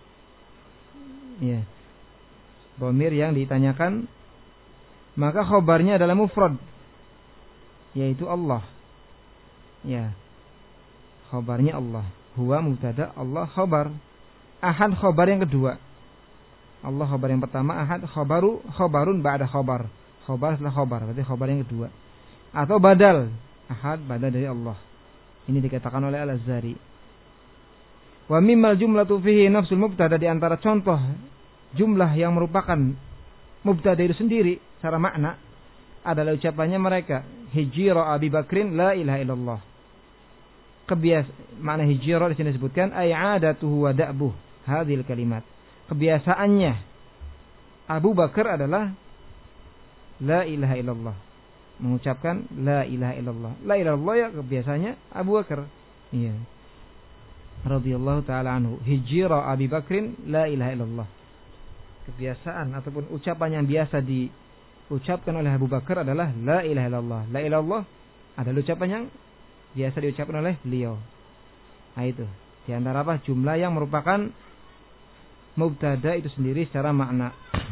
ya, dhamir yang ditanyakan, maka khabarnya adalah mufrad, yaitu Allah. Ya, khabarnya Allah. Huwa mubtada, Allah khabar. Ahad khabar yang kedua. Allah khabar yang pertama, ahad khabaru khabarun ba'da khabar. Khabar setelah khabar, berarti khabar yang kedua. Atau badal, ahad badal dari Allah. Ini dikatakan oleh Al-Azhari. Wa mimmal jumlatu fihi nafsul mubtada, di antara contoh jumlah yang merupakan mubtada itu sendiri secara makna adalah ucapannya mereka, hijira Abi Bakrin la ilaha illallah. Kebias makna hijira di sini disebutkan ay adatuhu wa da'buh hadhil kalimat. Kebiasaannya Abu Bakar adalah la ilaha illallah, mengucapkan la ilaha illallah. La ilaha illallah ya kebiasaannya Abu Bakar. Iya. Radhiyallahu taala anhu. Hijra Abi Bakrin la ilaha illallah. Kebiasaan ataupun ucapan yang biasa diucapkan oleh Abu Bakar adalah la ilaha illallah. La ilaha illallah adalah ucapan yang biasa diucapkan oleh beliau. Nah itu. Di antara apa? Jumlah yang merupakan mubtada itu sendiri secara makna.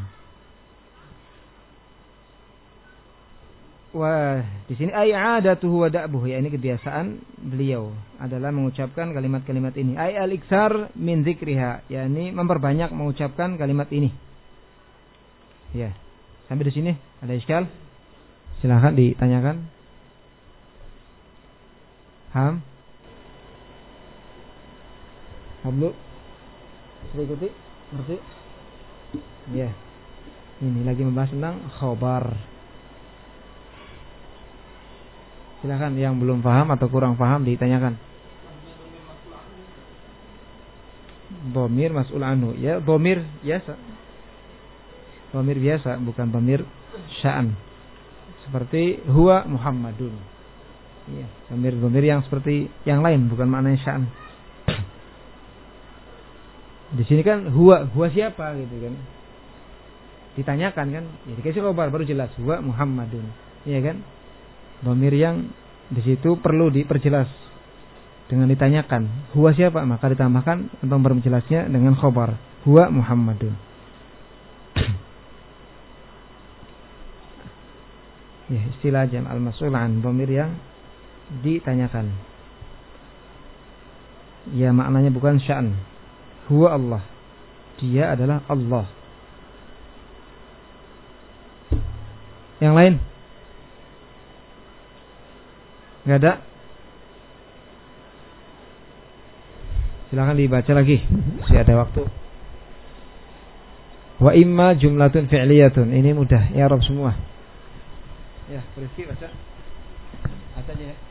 Wah, di sini ay adatuhu wa da'buhu, ya ini kebiasaan beliau adalah mengucapkan kalimat-kalimat ini. Ay al-iksar min dzikriha, yakni memperbanyak mengucapkan kalimat ini. Ya. Sampai di sini ada iskal? Silakan ditanyakan. Ham? Hablu? Sudah ikuti? Ngerti? Ya. Ini lagi membahas tentang khabar. Silakan yang belum paham atau kurang paham ditanyakan. Dhamir mas'ul anhu, ya dhamir biasa. Dhamir biasa, bukan dhamir sya'an. Seperti huwa Muhammadun. Iya, dhamir-dhamir yang seperti yang lain, bukan maknanya sya'an. Di sini kan huwa, huwa siapa gitu kan? Ditanyakan kan? Ya dikasih khabar baru jelas huwa Muhammadun. Iya kan? Dhamir yang di situ perlu diperjelas dengan ditanyakan huwa siapa, maka ditambahkan untuk memperjelasnya dengan khabar huwa Muhammadun. Ya, istilah jam al-mas'ul an, dhamir yang ditanyakan. Ya maknanya bukan sya'an. Huwa Allah. Dia adalah Allah. Yang lain? Enggak ada? Silakan dibaca lagi. Masih ada waktu. Wa imma jumlatun fi'liyatun. Ini mudah, ya Rob semua. Ya, Rizki baca. Baca aja ya.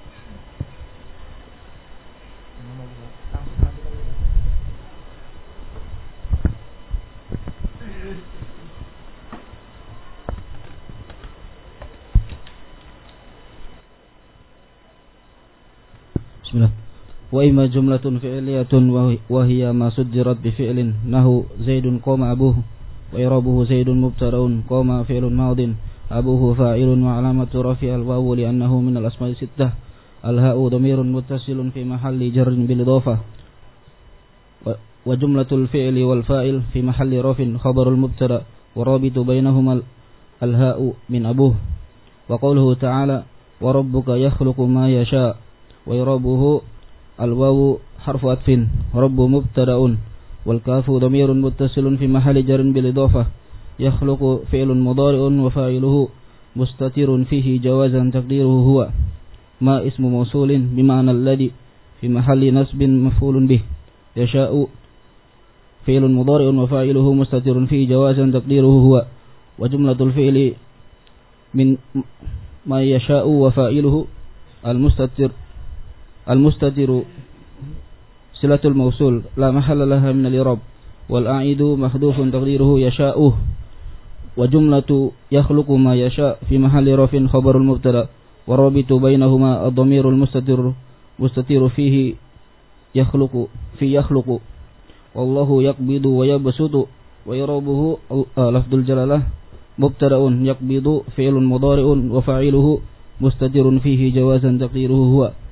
Bismillah. Wa imma jumlatun fi'liyatun wa hiya ma suddirat bi fi'lin nahu Zaidun qama abuhu wa irabuhu Zaidun mubtada'un qama fi'lun madin abuhu fa'ilun wa alamatu rafi'il wawu li'annahu min al-asma'i sittah al-ha'u dhamirun muttasilun fi mahalli jarrin bil idhafah wa jumlatul fi'li wal fa'il fi mahalli rafin khabarul mubtada wa rabitu bainahuma al-ha'u min abuhu wa qawluhu ta'ala wa rabbuka yakhluqu ma yasha' wa irabuhu al-wawu harfu atfin rabbu mubtada'un wal kafu dhamirun muttasilun fi mahalli jarrin bil idhafah yakhluqu fi'lun mudhari'un wa fa'iluhu mustatirun fihi jawazan taqdiruhu huwa ma ismu mawsulin bima'na alladhi fi mahalli nasbin maf'ulun bih yasha'u fi'lun mudhari'un wa fa'iluhu mustatirun fihi jawazan taqdiruhu huwa wa jumlatul fi'li min ma yasha'u wa fa'iluhu al-mustatir al-mustatiru silatul mawsul la mahalla laha min al-i'rab wal a'idu mahdhufun taqdiruhu yasha'u wa jumlatu yakhluqu ma yasha' fi mahalli rafin khabarul mubtada wa rabitu bainahuma ad-dhamirul mustatir mustatiru fihi yakhluqu fi yakhluqu wallahu yaqbidu wa yabsutu wa irabuhu lafdul jalalah mubtada'un yaqbidu fi'lun mudhari'un wa fa'iluhu mustatirun fihi jawazan taqdiruhu huwa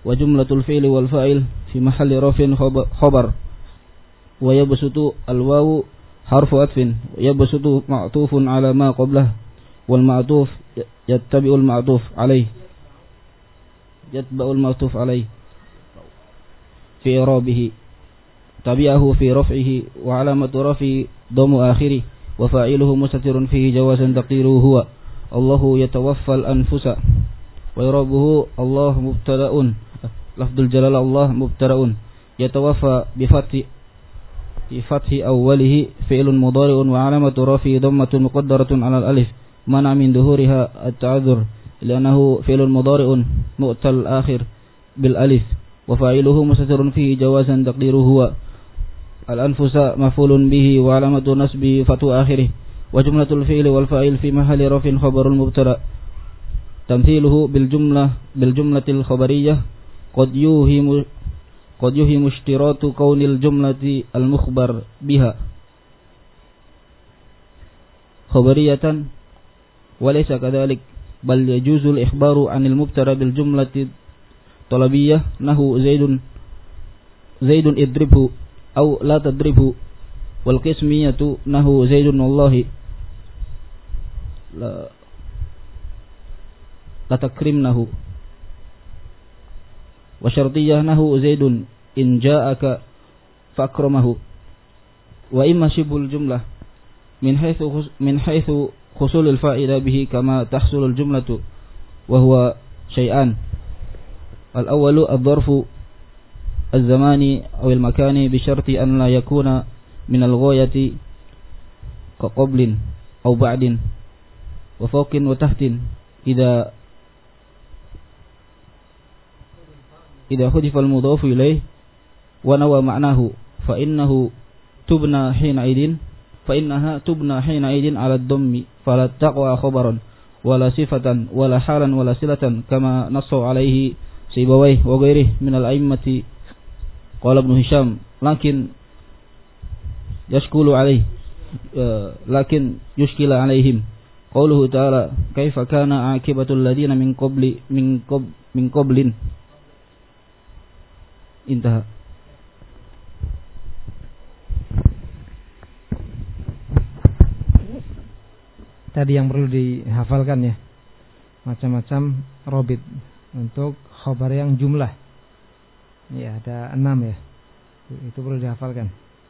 وجملة الفعل والفاعل في محل رفع خبر ويبسط الواو حرف عطف يبسط معطوف على ما قبله والمعطوف يتبع المعطوف عليه يتبع المعطوف عليه في إعرابه تبعه في رفعه وعلامة رفعه ضم آخره وفاعله مستتر فيه جوازا تقديره هو الله يتوفى الأنفس وإعرابه الله مبتدأ لفظ الجلالة الله مبتدأ يتوفى بفتح بفتح أوله فعل مضارع وعلامة رفعه ضمة مقدرة على الألف منع من ظهورها التعذر لأنه فعل مضارع مؤتى الآخر بالألف وفاعله مستتر فيه جوازا تقديره هو الأنفس مفعول به وعلامة نصبه فتح آخره وجملة الفعل والفاعل في محل رفع خبر المبتدأ تمثيله بالجملة بالجملة الخبرية قد يوهم قد يوهم اشتراط كون الجملة المخبر بها خبرية وليس كذلك بل يجوز الإخبار عن المبتدأ بالجملة الطلبية نحو زيد زيد اضربه أو لا تضربه والقسمية نحو زيد والله لا, لا تكرمنه وشرطية نحو زيد إن جاءك فأكرمه وإما شبه الجملة من حيث من حيث حصول الفائدة به كما تحصل الجملة وهو شيئان الأول الظرف الزماني أو المكاني بشرط أن لا يكون من الغاية كقبل أو بعد وفوق وتحت إذا إذا حذف المضاف إليه ونوى معناه فإنه تبنى حينئذ فإنها تبنى حينئذ على الضم فلا تقع خبرا ولا صفة ولا حالا ولا صلة كما نص عليه سيبويه وغيره من الأئمة قال ابن هشام لكن يشكل عليه لكن يشكل عليهم قوله تعالى كيف كان عاقبة الذين من قبل من قبل من قبل انتهى. Tadi yang perlu dihafalkan ya, macam-macam robit untuk khabar yang jumlah. Ya, ada enam ya. Itu perlu dihafalkan.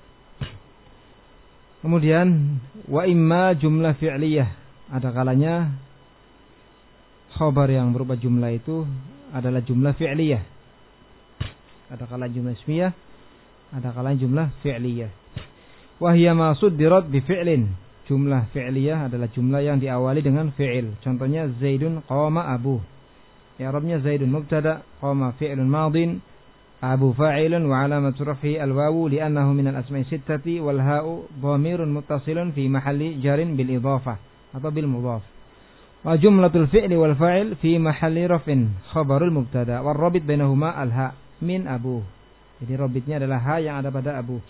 Kemudian wa imma jumlah fi'liyah. Ada kalanya khabar yang berupa jumlah itu adalah jumlah fi'liyah. Ada kalanya jumlah ismiyah, ada kalanya jumlah fi'liyah. Wa hiya ma suddirat bi fi'lin. Jumlah fi'liyah adalah jumlah yang diawali dengan fi'il. Contohnya Zaidun qama Abu. I'rabnya Zaidun mubtada, qama fi'lun madin, Abu fa'ilun wa alamatu raf'i al-wawu li'annahu min al-asma'i sittati wal ha'u dhamirun muttasilun fi mahalli jarin bil idhafah atau bil mudhaf. Wa jumlatul fi'li wal fa'il fi mahalli raf'in khabarul mubtada wal rabit bainahuma al-ha min Abu. Jadi rabitnya adalah ha yang ada pada Abu.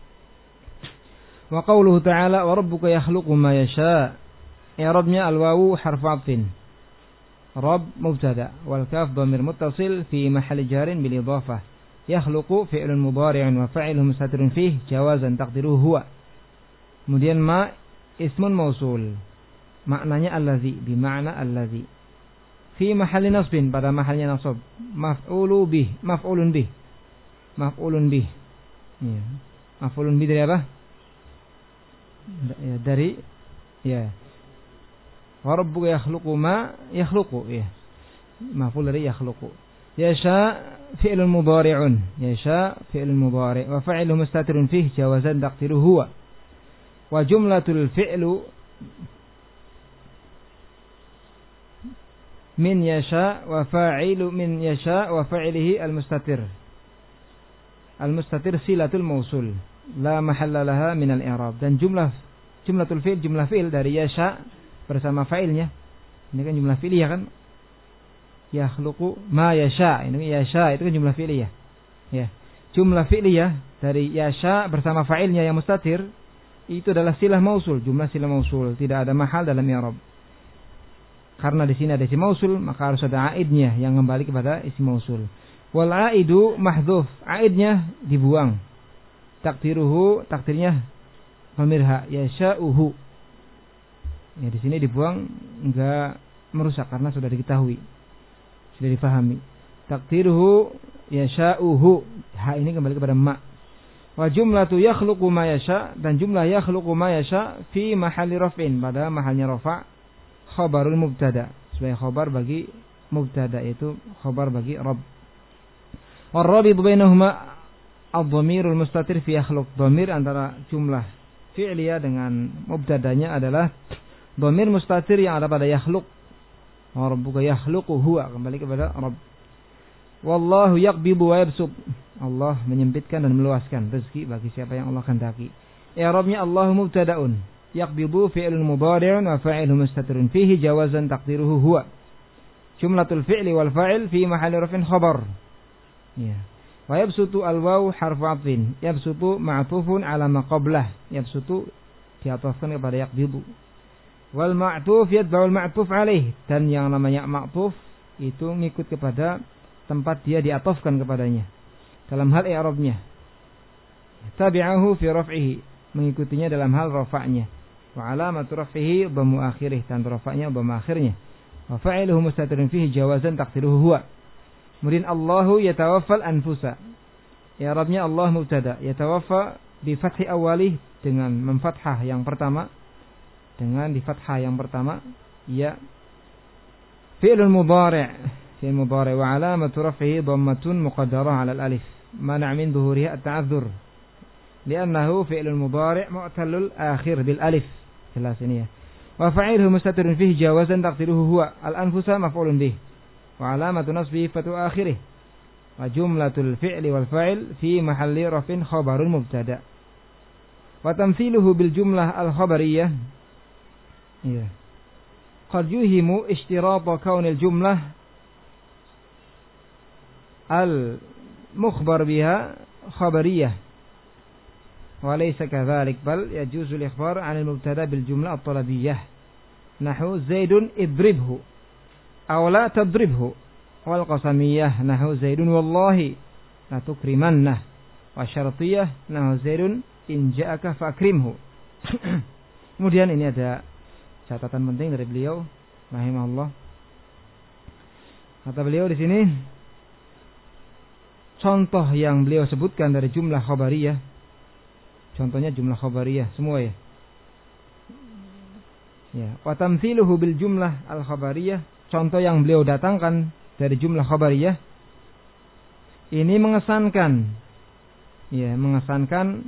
Wa qawluhu ta'ala wa rabbuka yakhluqu ma yasha. I'rabnya al-wawu harfu 'athfin. Rabb mubtada wal kaf dhamir muttasil fi mahalli jarin bil idhafah. Yakhluqu fi'lun mudhari'un wa fa'iluhu mustatirun fihi jawazan taqdiruhu huwa. Kemudian ma ismun mausul. Maknanya allazi bi makna allazi. Fi mahalli nasbin pada mahalnya nasab. Maf'ulu bih, maf'ulun bih. Maf'ulun bih. Ya. Maf'ulun bih dari apa? Ya, dari ya wa rabbuka yakhluqu ma yakhluqu ya maf'ul dari yakhluqu yasha fi'lun mudhari'un yasha fi'lun mudhari' wa fa'iluhu mustatirun fihi jawazan taqdiruhu huwa wa jumlatul fi'lu min yasha wa fa'ilu min yasha wa fa'ilihi al-mustatir al-mustatir silatul mausul la mahalla laha min al-i'rab. Dan jumlah jumlatul fi'il jumlah fi'il dari yasha bersama fa'ilnya. Ini kan jumlah fi'liyah kan? Yakhluqu ma yasha. Ini yasha itu kan jumlah fi'liyah. Ya. Jumlah fi'liyah dari yasha bersama fa'ilnya yang mustatir itu adalah silah mausul, jumlah silah mausul, tidak ada mahal dalam i'rab. Karena di sini ada isim mausul, maka harus ada aidnya yang kembali kepada isim mausul. Wal aidu mahdhuf, aidnya dibuang. Takdiruhu, takdirnya pemirha yasha'uhu. Ya di sini dibuang enggak merusak karena sudah diketahui. Sudah difahami. Takdiruhu yasha'uhu. Ha ini kembali kepada ma. Wa jumlatu yakhluqu ma yasha, dan jumlah yakhluqu ma yasha fi mahalli raf'in, pada mahalnya rafa' khabarul mubtada, sebagai khabar bagi mubtada, itu khabar bagi rabb. War-rabit bainahuma ad-dhamirul mustatir fi yakhluq. Dhamir antara jumlah fi'liyah dengan mubtadanya adalah dhamir mustatir yang ada pada yakhluq. Wa rabbuka yakhluqu huwa, kembali kepada rabb. Wallahu yaqbidu wa yabsut. Allah menyempitkan dan meluaskan rezeki bagi siapa yang Allah kehendaki. I'rabnya Allahu mubtada'un, yaqbidu fi'lun mudhari'un wa fa'iluhu mustatirun fihi jawazan taqdiruhu huwa. Jumlatul fi'li wal fa'il fi mahalli raf'in khabar. Ya. Wa yabsutu al-waw harfu 'athfin. Yabsutu ma'tufun 'ala ma qablah. Yabsutu diatofkan kepada yaqbidu. Wal ma'tuf yatba'u al-ma'tuf 'alaih, dan yang namanya ma'tuf itu ngikut kepada tempat dia diatofkan kepadanya dalam hal i'rabnya. Tabi'ahu fi raf'ihi, mengikutinya dalam hal rafa'nya. Wa alamatu raf'ihi dhammu akhirih, dan rafa'nya dhammu akhirnya. Wa fa'iluhu mustatirun fihi jawazan taqdiruhu huwa. Kemudian Allahu yatawaffal anfusa. I'rabnya Allah mubtada, yatawaffa bi fathi awalih, dengan memfathah yang pertama, dengan di fathah yang pertama, ya. Fi'lul mudhari', fi'l mudhari' wa alamatu raf'ihi dhammatun muqaddarah 'ala al-alif. منع من ظهورها التعذر لأنه فعل المضارع معتل الآخر بالألف ثلاثية. وفعله مستتر فيه جوازا تقديره هو. الأنفس مفعول به وعلامة نصبه فتح آخره. وجملة الفعل والفاعل في محل رفع خبر المبتدأ. وتمثيله بالجملة الخبرية قد يهم اشتراط كون الجملة ال مخبر بها خبرية وليس كذلك، بل يجوز الإخبار عن المبتدا بالجملة الطلبية نحو زيد اضربه أو لا تضربه، والقسمية نحو زيد والله لا تكرمنه، والشرطية نحو زيد إن جاءك فأكرمه. Kemudian ini ada catatan penting dari beliau rahimahullah. Kata beliau di sini, contoh yang beliau sebutkan dari jumlah khabariyah, contohnya jumlah khabariyah semua ya. Ya, wa tamtsiluhu bil jumlah al khabariyah, contoh yang beliau datangkan dari jumlah khabariyah ini mengesankan, ya, mengesankan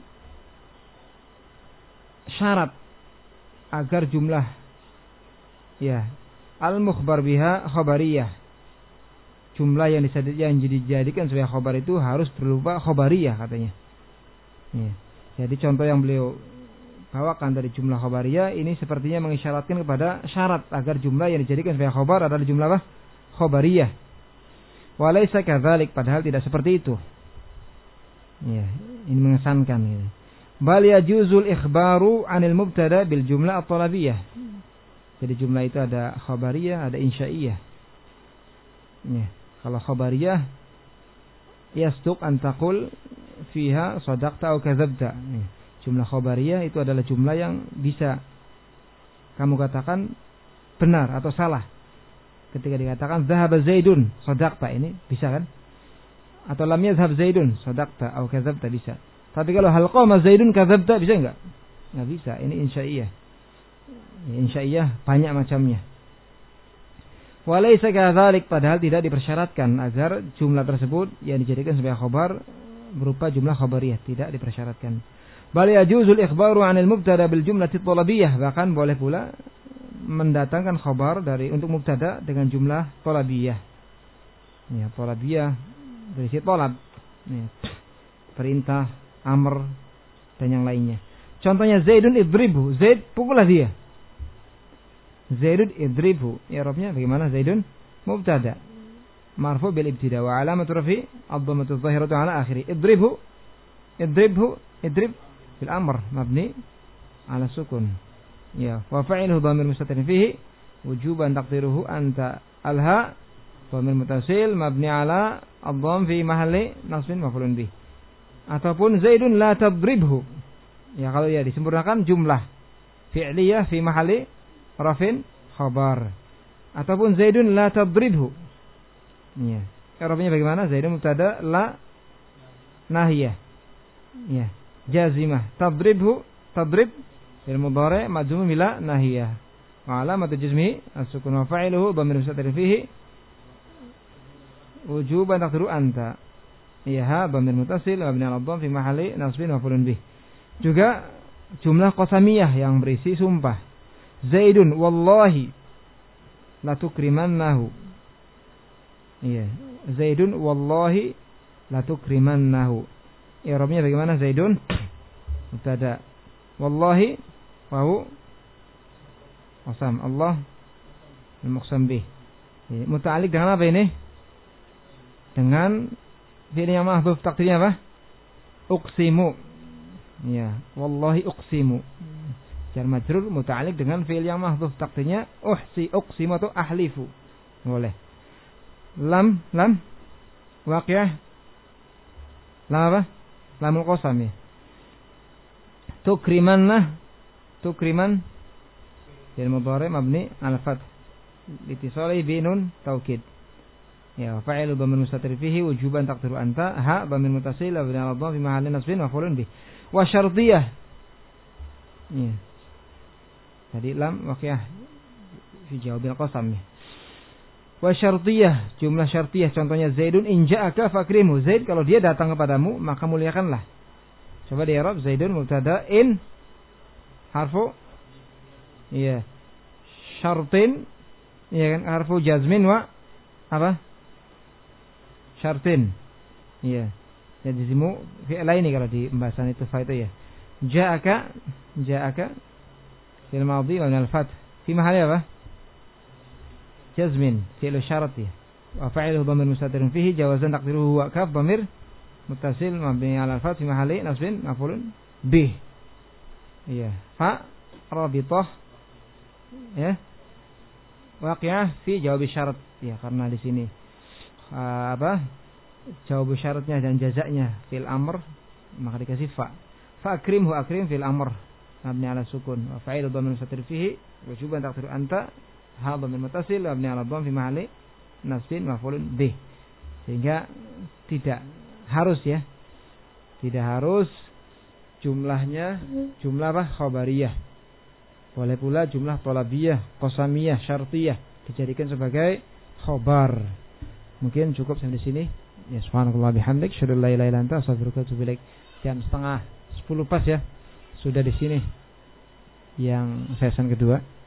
syarat agar jumlah, ya, al mukhbar biha khabariyah, jumlah yang yang dijadikan sebagai khabar itu harus berupa khabariyah katanya. Ya. Jadi contoh yang beliau bawakan dari jumlah khabariyah ini sepertinya mengisyaratkan kepada syarat agar jumlah yang dijadikan sebagai khabar adalah jumlah apa? Khabariyah. Walaysa kadzalik, padahal tidak seperti itu. Ya, ini mengesankan ya. Bal yajuzul ikhbaru 'anil mubtada bil jumlah at-talabiyah. Jadi jumlah itu ada khabariyah, ada insya'iyah. Ya. Kalau khabariyah yasduq an taqul fiha sadaqta atau kadzabta. Jumlah khabariyah itu adalah jumlah yang bisa kamu katakan benar atau salah. Ketika dikatakan dhahaba zaidun sadaqta, ini bisa kan? Atau lam yadhhab zaidun sadaqta atau kadzabta, bisa. Tapi kalau hal qama zaidun kadzabta, bisa enggak? Enggak bisa. Ini insya'iyah. Insya'iyah banyak macamnya. Walaysa kadzalik, padahal tidak dipersyaratkan agar jumlah tersebut yang dijadikan sebagai khabar berupa jumlah khabariyah, tidak dipersyaratkan. Bal yajuzul ikhbaru 'anil mubtada bil jumlati thalabiyah, bahkan boleh pula mendatangkan khabar dari untuk mubtada dengan jumlah thalabiyah. Ya, thalabiyah berisi talab. Ya. Perintah, amr dan yang lainnya. Contohnya Zaidun idribhu, Zaid pukullah dia. Zaidun idribhu, i'rabnya bagaimana? Zaidun mubtada marfu bil ibtida wa alamatu rafi ad-dhammatu adh-dhahiratu ala akhiri. Idribhu, idribhu, idrib bil amr mabni ala sukun. Ya, wa fa'iluhu dhamir mustatir fihi wujuban taqdiruhu anta alha dhamir muttasil mabni ala ad-dhamm fi mahalli nasbin maf'ulun bih. Ataupun Zaidun la tadribhu. Ya kalau ya disempurnakan jumlah fi'liyah fi mahalli rafin khabar. Ataupun Zaidun la tadribhu. Ya. I'rabnya bagaimana? Zaidun mubtada, la nahiyah. Ya. Jazimah. Tadribhu, tadrib fil mudhari' majzum bila nahiyah. Wa alamatu jazmi as-sukun wa fa'iluhu dhamir mustatir fihi wujuban taqdiru anta. Ya, ha dhamir muttasil mabni 'ala dhamm fi mahalli nasbin maf'ulun bih. Juga jumlah qasamiyah yang berisi sumpah. Zaidun wallahi la tukrimannahu. Iya, Zaidun wallahi la tukrimannahu. I'rabnya bagaimana? Zaidun mubtada, wallahi wa qasam Allah al-muqsam bih. Ya, muta'alliq dengan apa ini? Dengan fi'il yang mahdhuf, takdirnya apa? Uqsimu. Ya, wallahi uqsimu. Jar majrur muta'alliq dengan fi'il yang mahdhuf, takdirnya uhsi, uqsimu atau ahlifu. Boleh. Lam, lam waqi'ah. Lam apa? Lamul qasam ya. Tukrimanna, tukriman fi'il mudhari' mabni 'ala fath litisali bi nun taukid. Ya, fa'ilu dhamir mustatir fihi wujuban taqdiru anta, ha dhamir muttasil mabni 'ala dhamm fi mahalli nasbin maf'ulun bih. Wa syartiyah. Ya. Tadi lam waqi'ah fi jawabil qasam ya. Wa syartiyah, jumlah syartiyah contohnya Zaidun in ja'aka fakrimhu. Zaid kalau dia datang kepadamu maka muliakanlah. Coba di i'rab Zaidun mubtada, in harfu iya syartin, iya kan, harfu jazmin wa apa? Syartin. Iya. Jadi zimu fi'il ini kalau di pembahasan itu fa itu ya. Ja'aka, ja'aka fil madhi wa min al-fath. Fi mahalli apa? Jazmin fi'il syarat ya. Wa fa'iluhu dhamir mustatirun fihi jawazan taqdiruhu wa kaf dhamir muttasil mabni 'ala al-fath fi mahalli nasbin maf'ulun bih. Iya. Fa rabithah ya. Waqi'ah fi jawab syarat ya, karena di sini uh, apa? Jawab syaratnya dan jazaknya fil amr maka dikasih fa. Fa akrimhu, akrim fil amr mabni 'ala sukun wa fa'iluhu dhamir mustatir fihi wujuban taqdiru anta, ha dhamir muttasil mabni 'ala dhamm fi mahalli nasbin maf'ulun bih. Sehingga tidak harus ya, tidak harus jumlahnya jumlah apa? Khabariyah. Boleh pula jumlah thalabiyah, qasamiyah, syartiyah dijadikan sebagai khabar. Mungkin cukup sampai di sini. Ya, subhanallah bihamdik, syada la ilaha illa anta, astaghfiruka wa atubu ilaik. Jam setengah sepuluh pas ya. Sudah di sini yang sesi kedua.